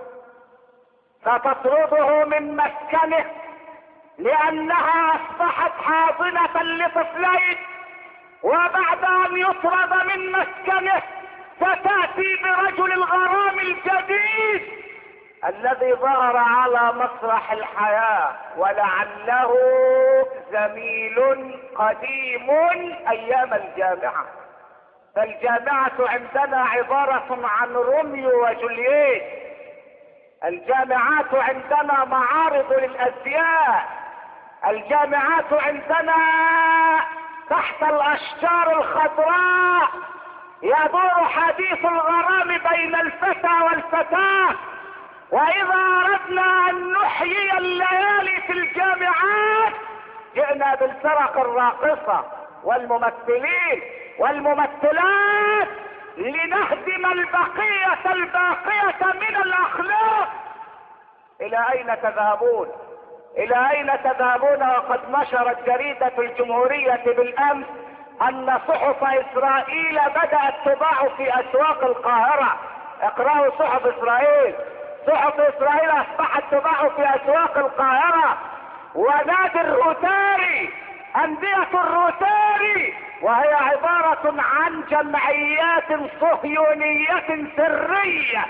Speaker 1: فتطرده من مسكنه لانها اصبحت حاضنة لطفلين، وبعد ان يطرد من مسكنه ستأتي برجل الغرام الجديد الذي ظهر على مسرح الحياة ولعله زميل قديم ايام الجامعة. فالجامعة عندنا عبارة عن روميو وجولييت، الجامعات عندنا معارض للازياء، الجامعات عندنا تحت الاشجار الخضراء يدور حديث الغرام بين الفتى والفتاة. واذا اردنا ان نحيي الليالي في الجامعات جئنا بالفرق الراقصة والممثلين والممثلات لنهدم البقية الباقية من الاخلاق. الى اين تذهبون؟ الى اين تذهبون؟ وقد نشرت جريدة الجمهورية بالامس ان صحف اسرائيل بدأت تباع في اسواق القاهرة. اقرأوا صحف اسرائيل، صحف اسرائيل اصبحت تباع في اسواق القاهرة. ونادي الروتاري، اندية الروتاري، وهي عبارة عن جمعيات صهيونية سرية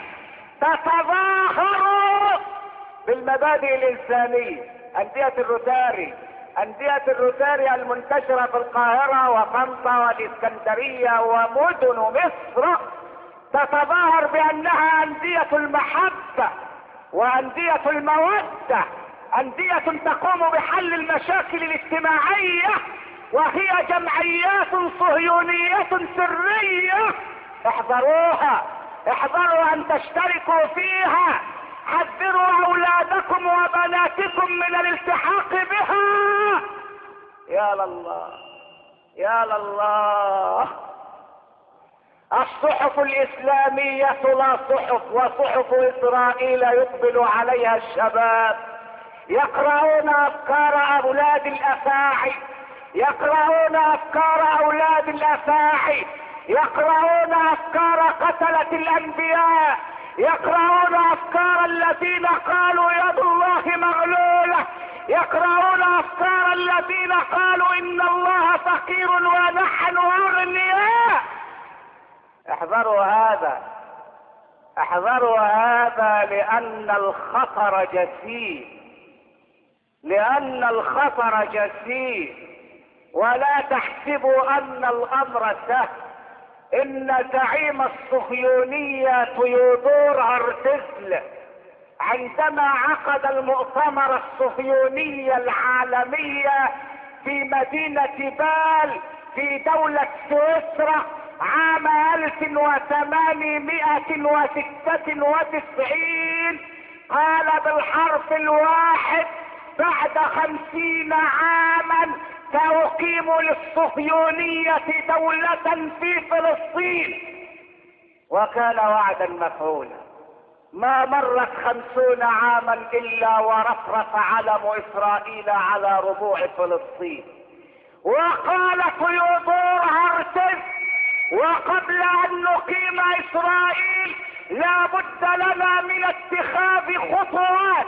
Speaker 1: تتظاهر بالمبادئ الانسانية. اندية الروتاري، اندية الروتاري المنتشرة في القاهرة وطنطا والاسكندرية ومدن مصر تتظاهر بانها اندية المحبة واندية المودة، اندية تقوم بحل المشاكل الاجتماعية، وهي جمعيات صهيونية سرية. احذروها، احذروا ان تشتركوا فيها، حذروا اولادكم وبناتكم من الالتحاق بها. يا لله يا لله. الصحف الاسلامية لا صحف، وصحف اسرائيل يقبل عليها الشباب يقرؤون افكار اولاد الافاعي، يقرؤون افكار اولاد الافاعي، يقرؤون افكار قتلة الانبياء، يقرؤون افكار الذين قالوا يد الله مغلولة، يقرؤون افكار الذين قالوا ان الله فقير ونحن اغنياء. احذروا هذا، احذروا هذا، لان الخطر جسيم، لان الخطر جسيم. ولا تحسبوا ان الامر سهل. ان زعيم الصهيونية تيودور هرتزل عندما عقد المؤتمر الصهيوني العالمي في مدينة بال في دولة سويسرا عام 1896. قال بالحرف الواحد: بعد 50 عاما سأقيم للصهيونية دولة في فلسطين. وكان وعدا مفعولا. ما مرت 50 عاما الا ورفرف علم اسرائيل على ربوع فلسطين. وقال ثيودور هرتز: وقبل ان نقيم اسرائيل لا بد لنا من اتخاذ خطوات.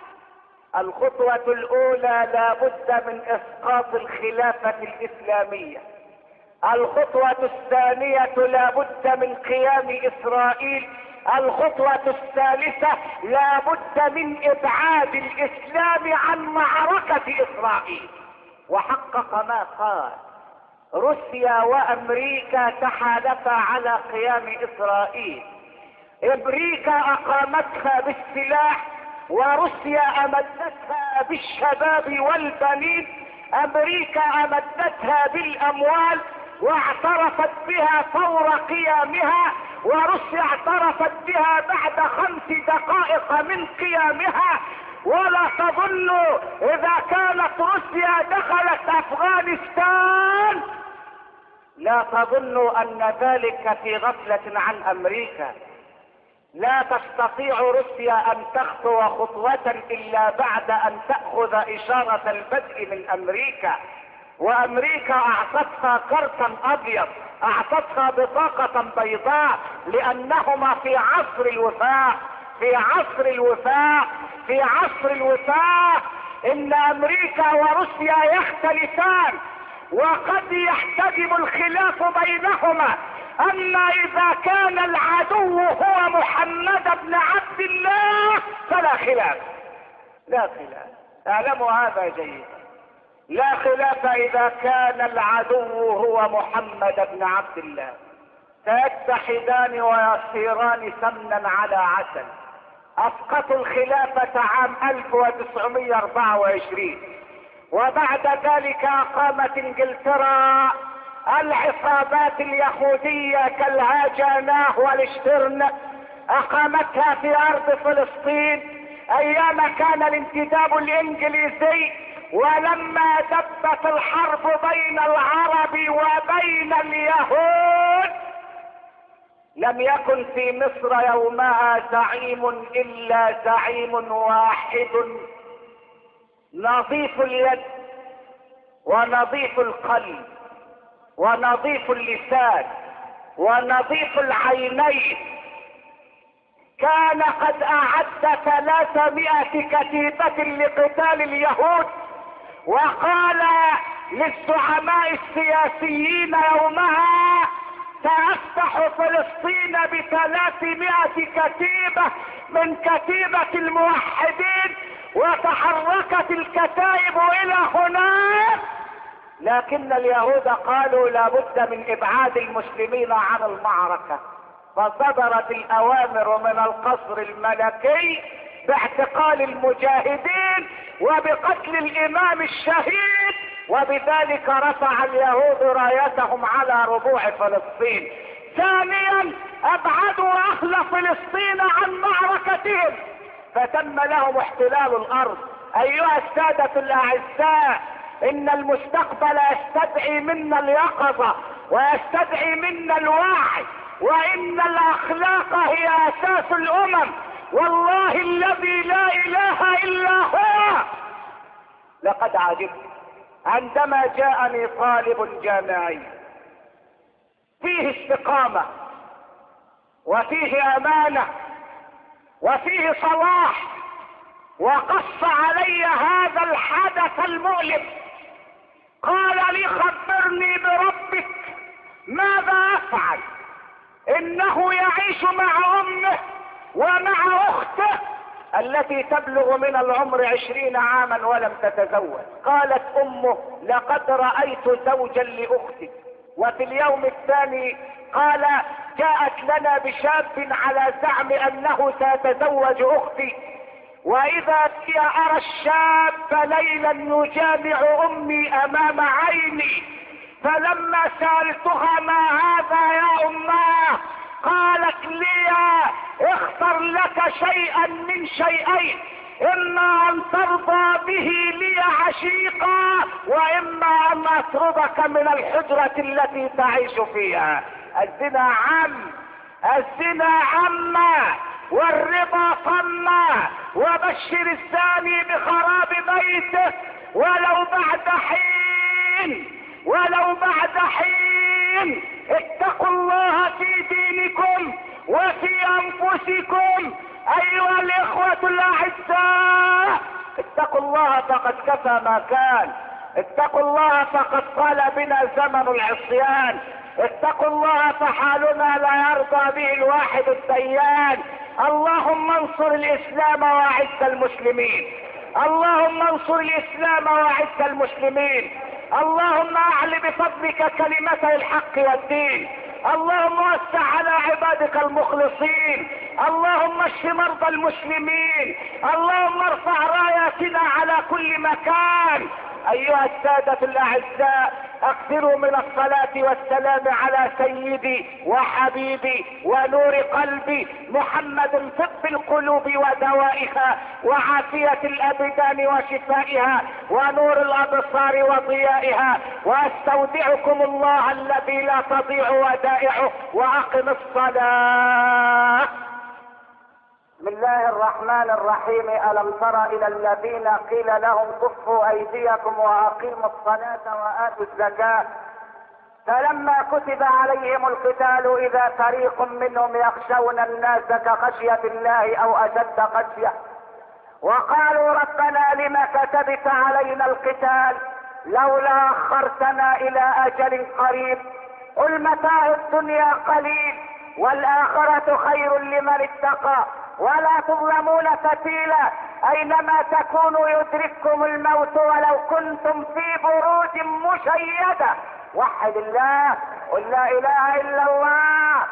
Speaker 1: الخطوة الاولى لا بد من اسقاط الخلافة الاسلامية. الخطوة الثانية لا بد من قيام اسرائيل. الخطوة الثالثة لا بد من ابعاد الاسلام عن معركة اسرائيل. وحقق ما قال. روسيا وامريكا تحالفا على قيام اسرائيل. امريكا اقامتها بالسلاح وروسيا امدتها بالشباب والبنين. امريكا امدتها بالاموال واعترفت بها فور قيامها، وروسيا اعترفت بها بعد 5 دقائق من قيامها. ولا تظنوا اذا كانت روسيا دخلت افغانستان لا تظنوا ان ذلك في غفلة عن امريكا. لا تستطيع روسيا ان تخطو خطوة الا بعد ان تأخذ اشارة البدء من امريكا. وامريكا اعطتها كرتا ابيض، اعطتها بطاقة بيضاء، لانهما في عصر الوفاء. في عصر الوفاء، في عصر الوفاء. ان امريكا وروسيا يختلفان وقد يحتجب الخلاف بينهما. اما اذا كان العدو هو محمد بن عبد الله فلا خلاف. لا خلاف، اعلموا هذا جيدا. لا خلاف اذا كان العدو هو محمد بن عبد الله. سيتحدان ويصيران سمنا على عسل. اسقطوا الخلافة عام 1924، وبعد ذلك اقامت انجلترا العصابات اليهودية كالهاجاناه والشترن، اقامتها في ارض فلسطين ايام كان الانتداب الانجليزي. ولما دبت الحرب بين العرب وبين اليهود لم يكن في مصر يومها زعيم الا زعيم واحد نظيف اليد ونظيف القلب ونظيف اللسان ونظيف العينين. كان قد اعد 300 كتيبة لقتال اليهود، وقال للزعماء السياسيين يومها: سأفتح فلسطين ب300 كتيبة من كتيبة الموحدين. وتحركت الكتائب الى هناك، لكن اليهود قالوا لا بد من ابعاد المسلمين عن المعركة. فصدرت الاوامر من القصر الملكي باعتقال المجاهدين وبقتل الامام الشهيد، وبذلك رفع اليهود رايتهم على ربوع فلسطين. ثانيا ابعدوا اهل فلسطين عن معركتهم، فتم لهم احتلال الارض. ايها السادة الاعزاء، ان المستقبل يستدعي منا اليقظة ويستدعي منا الوعي، وان الاخلاق هي اساس الامم. والله الذي لا اله الا هو لقد عجبت عندما جاءني طالب جامعي فيه استقامة وفيه امانة وفيه صلاح، وقص علي هذا الحدث المؤلم. قال لي: خبرني بربك، ماذا افعل؟ انه يعيش مع امه ومع اخته التي تبلغ من العمر 20 عاما ولم تتزوج. قالت امه: لقد رأيت زوجا لاختي. وفي اليوم الثاني قال: جاءت لنا بشاب على زعم انه سيتزوج اختي. واذا بي ارى الشاب ليلا يجامع امي امام عيني، فلما سألتها ما هذا يا اماه قالت لي اختر لك شيئا من شيئين، اما ان ترضى به لي عشيقا واما ان اطردك من الحجرة التي تعيش فيها. الزنا عم، الزنا عما، والرضا صما، وبشر الزاني بخراب بيته ولو بعد حين، ولو بعد حين. اتقوا الله في دينكم وفي انفسكم ايها الاخوة الاعزاء. اتقوا الله فقد كفى ما كان، اتقوا الله فقد طال بنا زمن العصيان، اتقوا الله فحالنا لا يرضى به الواحد الديان. اللهم انصر الاسلام واعز المسلمين، اللهم انصر الاسلام واعز المسلمين، اللهم اعل بفضلك كلمتي الحق والدين، اللهم وسع على عبادك المخلصين، اللهم اشف مرضى المسلمين، اللهم ارفع راياتنا على كل مكان. ايها السادة الاعزاء، اكثروا من الصلاة والسلام على سيدي وحبيبي ونور قلبي محمد، طب القلوب ودوائها وعافية الابدان وشفائها ونور الابصار وضيائها، واستودعكم الله الذي لا تضيع ودائعه، واقم الصلاة. بسم الله الرحمن الرحيم. ألم تر إلى الذين قيل لهم كفوا أيديكم وأقيموا الصلاة وآتوا الزكاة فلما كتب عليهم القتال إذا فريق منهم يخشون الناس كخشية الله أو أشد خشية وقالوا ربنا لم كتبت علينا القتال لولا أخرتنا إلى أجل قريب قل متاع الدنيا قليل والآخرة خير لمن اتقى ولا تظلمون فتيلا اينما تكونوا يدرككم الموت ولو كنتم في بروج مشيدة. وحد الله، قل لا اله الا الله.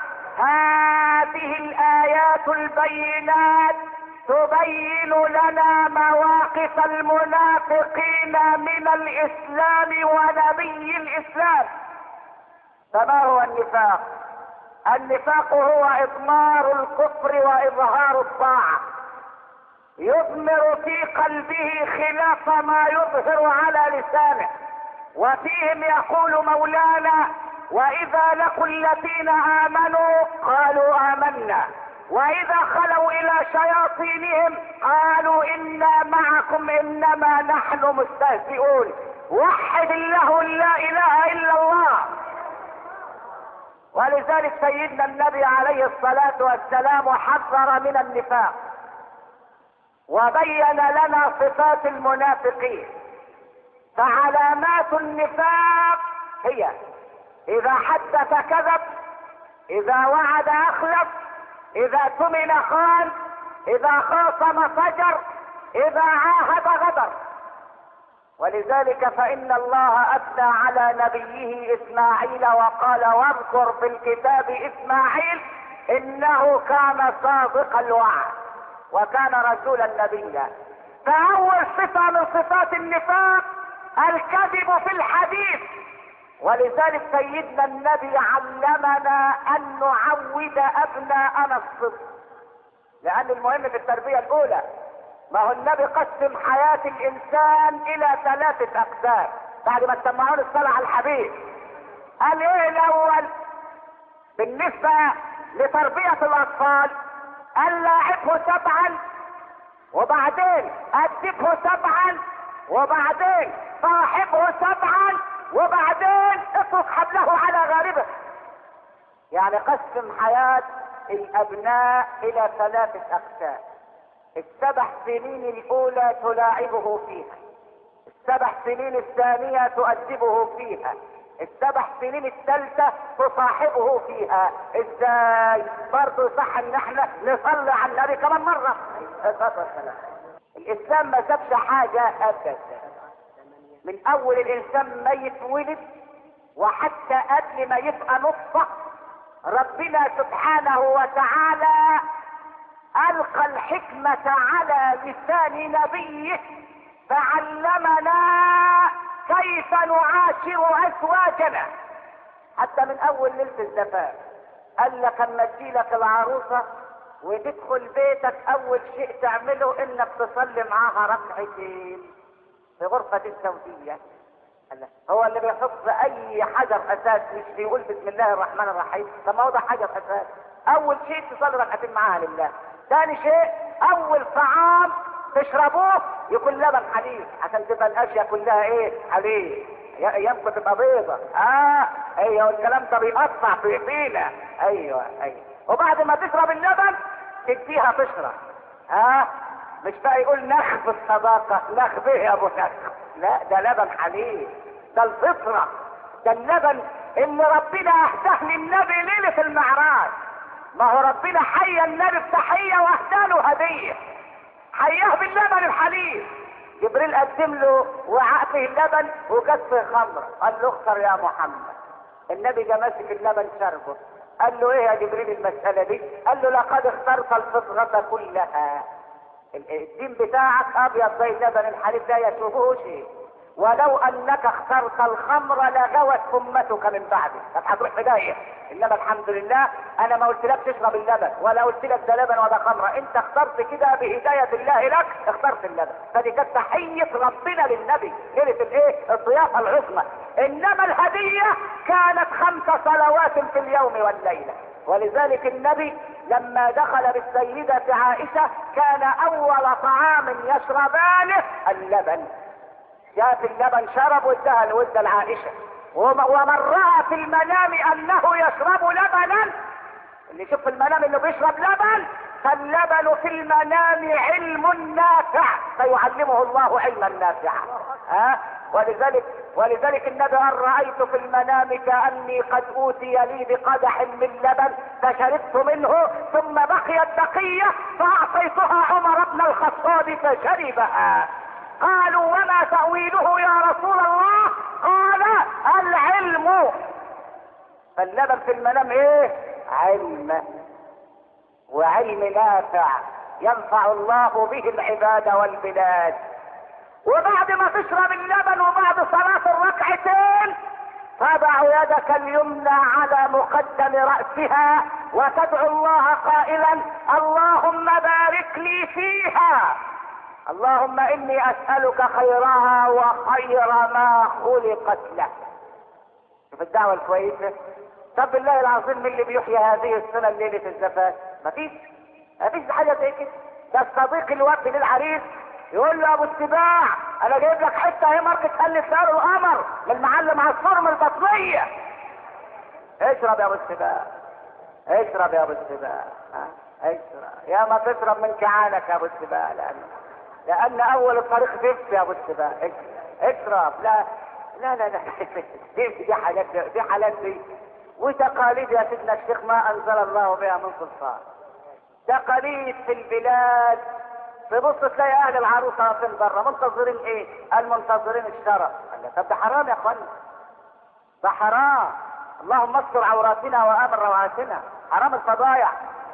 Speaker 1: هذه الايات البينات تبين لنا مواقف المنافقين من الاسلام ونبي الاسلام. فما هو النفاق؟ النفاق هو اضمار الكفر واظهار الطاعة، يضمر في قلبه خلاف ما يظهر على لسانه. وفيهم يقول مولانا واذا لقوا الذين امنوا قالوا امنا واذا خلوا الى شياطينهم قالوا انا معكم انما نحن مستهزئون. وحد الله لا اله الا الله. ولذلك سيدنا النبي عليه الصلاة والسلام حذر من النفاق وبين لنا صفات المنافقين. فعلامات النفاق هي اذا حدث كذب، اذا وعد اخلف، اذا اؤتمن خان، اذا خاصم فجر، اذا عاهد غدر. ولذلك فإن الله أثنى على نبيه إسماعيل وقال واذكر في الكتاب إسماعيل إنه كان صادق الوعد وكان رسولا نبيا. فأول صفة من صفات النفاق الكذب في الحديث. ولذلك سيدنا النبي علمنا أن نعود أبناءنا الصدق، لأن المهم في التربية الأولى. ما هو النبي قسم حياة الانسان الى 3 اقسام بعد ما سمعون الصلاة على الحبيب. قال ايه الاول بالنسبة لتربية الاطفال؟ قال لاعبه 7 وبعدين ادبه 7 وبعدين صاحبه 7 وبعدين اترك حبله على غاربه. يعني قسم حياة الابناء الى 3 اقسام. ال7 سنين الاولى تلاعبه فيها، ال7 سنين الثانية تؤدبه فيها، ال7 سنين الثالثة تصاحبه فيها. ازاي؟ برضه صح ان احنا نصلي على النبي كمان مرة. الاسلام ما سابش حاجة ابدا من اول الانسان ما يتولد وحتى قبل ما يبقى نطفة. ربنا سبحانه وتعالى القى الحكمة على لسان نبيه فعلمنا كيف نعاشر ازواجنا. حتى من اول ليلة الزفاف قال لك اما تجيلك العروسة وتدخل بيتك اول شيء تعمله انك تصلي معاها ركعتين في غرفة الزوجية. هو اللي بيحط اي حجر اساس مش بيقول بسم الله الرحمن الرحيم؟ طب ما هو ده حجر اساس. اول شيء تصلي ركعتين معاها لله. ثاني شيء اول طعام تشربوه يكون لبن حليب عشان تبقى الاشياء كلها ايه؟ حليب. ايامكم تبقى بيضة. ايوه الكلام ده بيقطع في ايدينا. ايوه. وبعد ما تشرب اللبن تديها تشرب. مش بقى يقول نخ الصداقة، نخ به يا ابو نخ. لا ده لبن حليب، ده الفطرة، ده اللبن اللي ربنا اهداه للنبي ليلة المعراج. ما هو ربنا حيا النبي بتحية واهدى له هدية، حياه باللبن الحليب. جبريل قدم له وعاء فيه اللبن وكاس فيه خمر، قال له اختر يا محمد. النبي جه ماسك اللبن شربه، قال له ايه يا جبريل المسألة دي؟ قال له لقد اخترت الفطرة كلها. الدين بتاعك ابيض زي اللبن الحليب لا يشوفه شيء، ولو انك اخترت الخمر لغوت امتك من بعدك، طب هتروح في داهيه. انما الحمد لله انا ما قلت لك تشرب اللبن ولا قلت لك ده لبن ولا خمره، انت اخترت كده بهدايه الله لك، اخترت اللبن. فدي كانت تحيه ربنا للنبي ليله الايه؟ الضيافه العظمى. انما الهديه كانت 5 صلوات في اليوم والليله. ولذلك النبي لما دخل بالسيدة عائشة كان اول طعام يشربانه اللبن. شاف اللبن شرب وادى لعائشة. ومن رأى في المنام انه يشرب لبنا، اللي يشوف في المنام انه بيشرب لبن، فاللبن في المنام علم نافع فيعلمه الله علما نافعا. ولذلك النبي قال رأيت في المنام كأني قد أوتي لي بقدح من لبن فشربت منه ثم بقيت بقية فأعطيتها عمر بن الخطاب فشربها. قالوا وما تأويله يا رسول الله؟ قال العلم. فاللبن في المنام ايه؟ علم، وعلم نافع ينفع الله به العباد والبلاد. وبعد ما تشرب اللبن وبعد صلاة الركعتين تضع يدك اليمنى على مقدم رأسها وتدعو الله قائلا اللهم بارك لي فيها، اللهم اني اسألك خيرها وخير ما خلقت له. شوف الدعوة الكويسة. طب بالله العظيم من اللي بيحيي هذه السنة ليلة الزفاف؟ مفيش حاجة زي كده. ده الصديق الوفد للعريس يقول له ابو السباع انا جايب لك حته اهي ماركه هل سعر القمر من المعلم عصفور من البطنيه. اشرب يا ابو السباع، اشرب يا ابو السباع، اشرب يا ما تشرب من كعانك يا ابو السباع، لان اول الطريق زفت يا ابو السباع. اشرب. لا دي حاجات دي وتقاليد يا سيدنا الشيخ ما انزل الله بها من سلطان. تقاليد في البلاد. تبص تلاقي اهل العروسه واقفين بره منتظرين ايه؟ المنتظرين الشرف. طب ده حرام يا اخوانا، ده حرام. اللهم استر عوراتنا وامن روعاتنا، حرام الفضايع.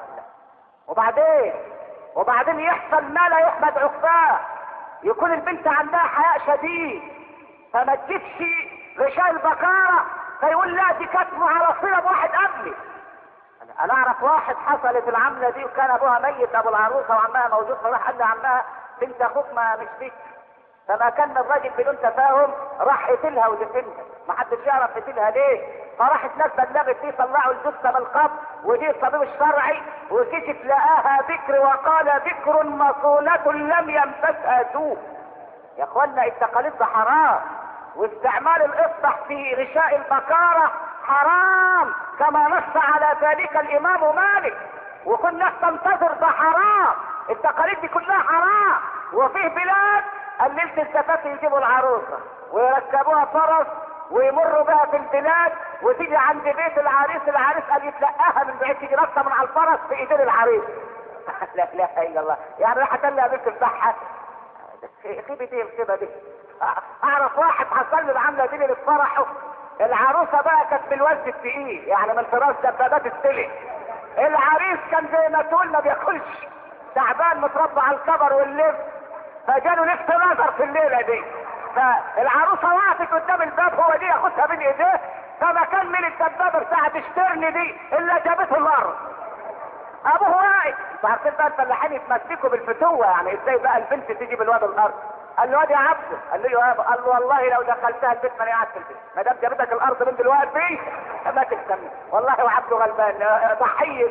Speaker 1: وبعدين يحصل ما لا يحمد عقباه. يكون البنت عندها حياء شديد فما تجيبش غشاء البكاره فيقول لا دي كانت على صله بواحد قبلي. انا اعرف واحد حصلت العمله دي وكان ابوها ميت ابو العروسه وعمها موجود، فراح قال لعمها بنت اخوك ما مش فيك. فما كان الراجل بدون تفاهم راح قتلها ودفنها، ما حدش يعرف قتلها ليه. فراحت ناس بلغت فيه طلعوا الجثه من القبر، وجه الطبيب الشرعي وكشف لقاها بكر وقال بكر مصونه لم يمسسها سوء. يا اخوانا التقاليد ده حرام، واستعمال الاصبع في غشاء البكاره حرام كما نص على ذلك الامام مالك، وكل الناس تنتظر ده حرام. التقاليد دي كلها حرام. وفيه بلاد ليلة الزفاف يجيبوا العروسة ويركبوها فرس ويمروا بها في البلاد وتيجي عند بيت العريس قال يتلقاها من بعيد تيجي رقصة من على الفرس في ايدين العريس. لا اله الا الله. يعني راح تلقى بنت البحة خيبة ايه الخيبة دي؟ اعرف واحد حصل له العملة دي لفرحه، العروسة بقى كانت بالوزن التقيل يعني من طراز دبابات السلك، العريس كان زي ما تقول ما بياكلش تعبان متربع على الكبر واللف، فجاله لفت نظر في الليله دي، فالعروسه وقفت قدام الباب، هو دي ياخدها بين ايديه، فما كان من الدبابه بتاعت اشترني دي الا جابته الارض. ابوه واقف، انتوا عارفين بقى الفلاحين يتمسكوا بالفتوه، يعني ازاي بقى البنت تيجي بالواد الارض؟ قال له واد يا عبده، قال له يا ابا، قال له والله لو دخلتها البيت ما انا قاعد في البيت، ما دام جابتك الارض من دلوقتي ما تستنى. والله وعبده غلبان، ضحيه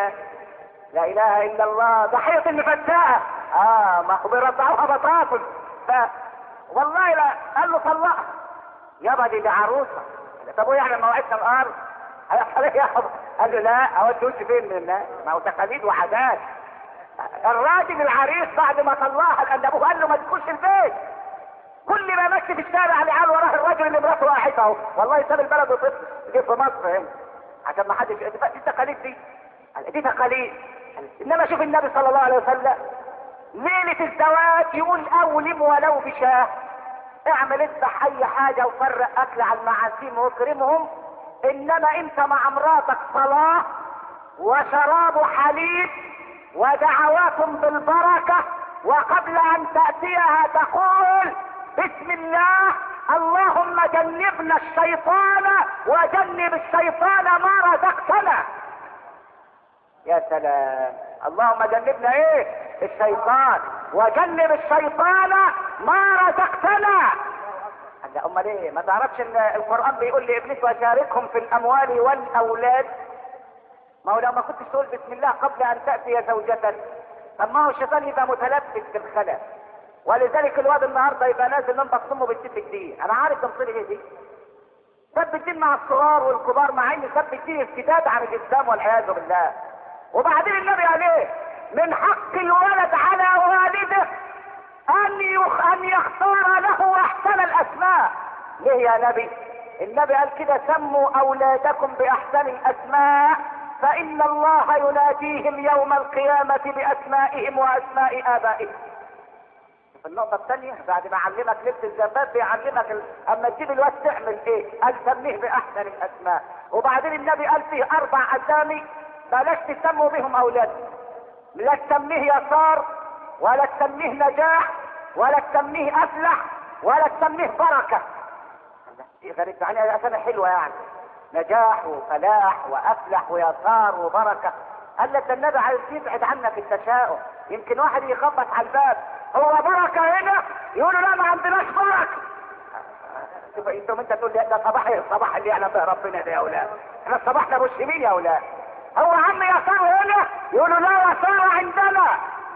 Speaker 1: لا اله الا الله، ضحيه المفتاة. ما هو بيرضعوها بطاطس. والله لا، قال له طلقها يابا، دي عروسه. طب هو يعني لما وعدنا الارض هيحصل ايه يا حب؟ قال له لا، اودي وشي فين من الناس؟ ما هو تقاليد وعادات. الراجل العريس بعد ما طلعها، لان ابوه قال له ما تدخلش البيت، كل ما مشي في الشارع العيال وراه الراجل اللي مراته واحد اهو، والله ساب البلد وطفل جه في مصر هنا عشان ما حدش. دي التقاليد دي تقاليد. انما شوف النبي صلى الله عليه وسلم ليله الزواج يقول اولم ولو بشاه، اعمل اذبح اي حاجه وفرق اكل على المعازيم واكرمهم، انما انت مع مراتك صلاه وشراب حليب ودعوات بالبركه، وقبل ان تاتيها تقول بسم الله اللهم جنبنا الشيطان وجنب الشيطان ما رزقتنا. يا سلام، اللهم جنبنا ايه؟ الشيطان وجنب الشيطان ما رزقتنا. قال امال ايه؟ ما تعرفش ان القران بيقول لابليس وشاركهم في الاموال والاولاد؟ ما هو لو ما كنتش تقول بسم الله قبل ان تاتي زوجتك، طب ما هو الشيطان يبقى متلبس في الخلق، ولذلك الواد النهارده يبقى نازل من بطنه بالست الدين. انا عارف تمثيل ايه دي، سب الدين مع الصغار والكبار، مع ان سب الدين ارتداد عن الاسلام والعياذ بالله. وبعدين النبي قال ايه؟ من حق الولد على والده ان يختار له احسن الاسماء. ليه يا نبي؟ النبي قال كده سموا اولادكم باحسن الاسماء فان الله يناديهم يوم القيامة باسمائهم واسماء ابائهم. في النقطة الثانية بعد ما علمك لبس الزباب بيعلمك اما تجيب الواد تعمل ايه؟ قال سميه باحسن الاسماء. وبعدين النبي قال فيه 4 اسامي بلاش تسموا بهم اولادكم، لا تسميه يسار ولا تسميه نجاح ولا تسميه افلح ولا تسميه بركة. غريب يعني اسامي حلوة يعني، نجاح وفلاح وافلح ويسار وبركة. قال لك النبي عايز يبعد عنك التشاؤم. يمكن واحد يخبط على الباب، هو بركة هنا؟ يقولوا لا ما عندناش بركة. شوف انت تقول لي ده صباح ايه؟ الصباح اللي يعلم به ربنا ده يا اولاد، احنا صباحنا مسلمين يا اولاد. هو عم يسار هنا؟ يقولوا لا يسار عندنا.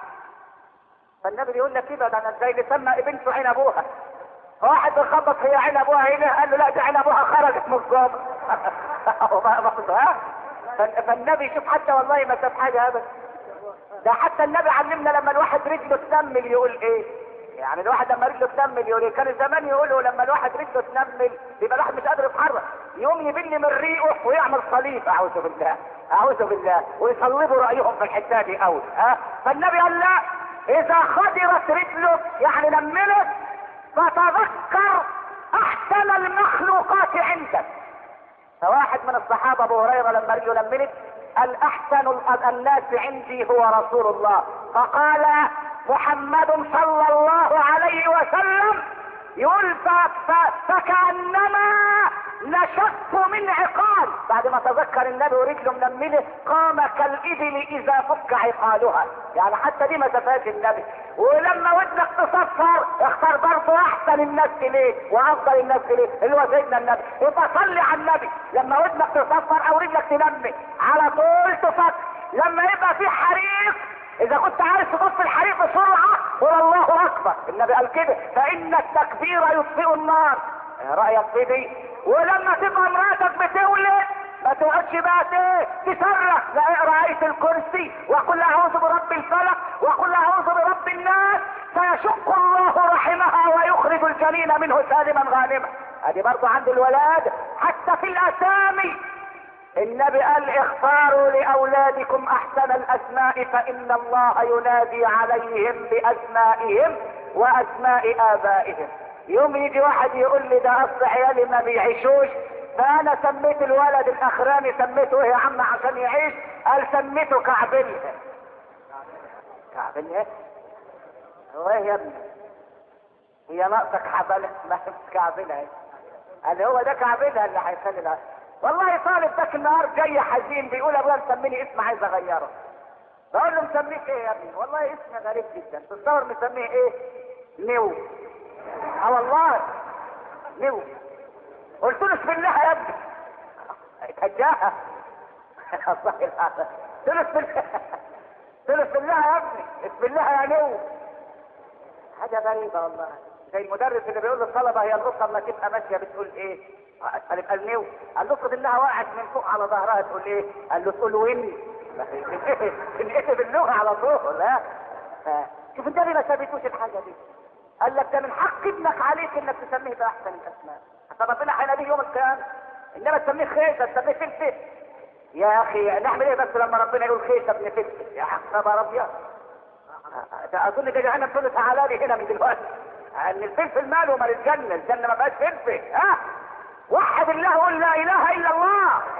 Speaker 1: فالنبي بيقول لك كده، ده انا ازاي نسمى بنته عين ابوها؟ واحد بيخبط هي عين ابوها هنا، قال له لا دي عين ابوها خرجت من الظابط. فالنبي شوف حتى والله ما ساب حاجه ابدا. ده حتى النبي علمنا لما الواحد رجله تنمل يقول ايه؟ يعني الواحد لما رجله تنمل يقول ايه؟ كان زمان يقولوا لما الواحد رجله تنمل يبقى الواحد مش قادر يتحرك، يقوم يبل من ريقه ويعمل صليب. اعوذ بالله اعوذ بالله، ويصلبوا رايهم في الحته دي قوي. فالنبي قال لا، اذا خدرت رجله يعني نملت فتذكر احسن المخلوقات عندك. فواحد من الصحابه ابو هريره لما رجله نملت قال احسن الناس عندي هو رسول الله. فقال محمد صلى الله عليه وسلم يقول فكأنما نشف من عقال. بعد ما تذكر النبي ورجله منمله قام كالإبل إذا فك عقالها، يعني حتى دي ما شافهاش النبي. ولما ودنك تصفر اختار برضه أحسن الناس إليه وأفضل الناس إليه اللي هو سيدنا النبي. يبقى صلي على النبي لما ودنك تصفر أو رجلك تنمي على طول تفكر. لما يبقى في حريق اذا كنت عايز تطفي الحريق بسرعه قول الله اكبر، النبي قال كده فان التكبير يطفئ النار. رايك في دي؟ ولما تبقى مراتك بتولد ما تقعدش بقى تصرخ، لا اقرا ايه الكرسي وقل اعوذ برب الفلق وقل اعوذ برب الناس فيشق الله رحمها ويخرج الجنين منه سالما غانما. ادي برضه عند الولاد حتى في الاسامي النبي قال اختاروا لاولادكم احسن الاسماء فان الله ينادي عليهم باسمائهم واسماء ابائهم. يوم يجي واحد يقول لي ده اصل عيالي ما بيعيشوش، فانا سميت الولد الاخراني سميته ايه يا عم عشان يعيش؟ قال سميته كعبلها. كعبين ايه؟ هو ايه يا ابني؟ هي ناقصك حبل ما هي كعبينها ايه؟ قال هو ده كعبينها اللي هيخلي العقل. والله طالب ذاك النهار جاي حزين بيقول ابويا مسميني اسم عايز اغيره. بقول له مسميك ايه يا ابني؟ والله اسم غريب جدا، تتصور مسميه ايه؟ نيو. اه والله نيو. قلت له بسم الله يا ابني. اتهجاها. قلت له بسم الله. قلت له بسم الله يا ابني، بسم الله يا نيو. حاجه غريبه والله. زي المدرس اللي بيقول للطلبه هي القطه لما تبقى ماشيه بتقول ايه؟ هتبقى النيو. قال له افرض انها وقعت من فوق على ظهرها تقول ايه؟ قال له تقول وين؟ تنقلب اللغه على طول. ها شوف انت ليه ما سابتوش الحاجه دي؟ قال لك ده من حق ابنك عليك انك تسميه باحسن الاسماء. حتى ربنا هيناديه يوم القيامه. انما تسميه خيسه تسميه فلفل. يا اخي نعمل ايه بس لما ربنا يقول خيسه ابن فلفل؟ يا خبر ابيض. ده اظن ده جهنم تقول له تعالى لي هنا من دلوقتي. ان الفلفل ماله مال الجنه، الجنه ما فيهاش فلفل. ها وحد الله وقل لا اله الا الله.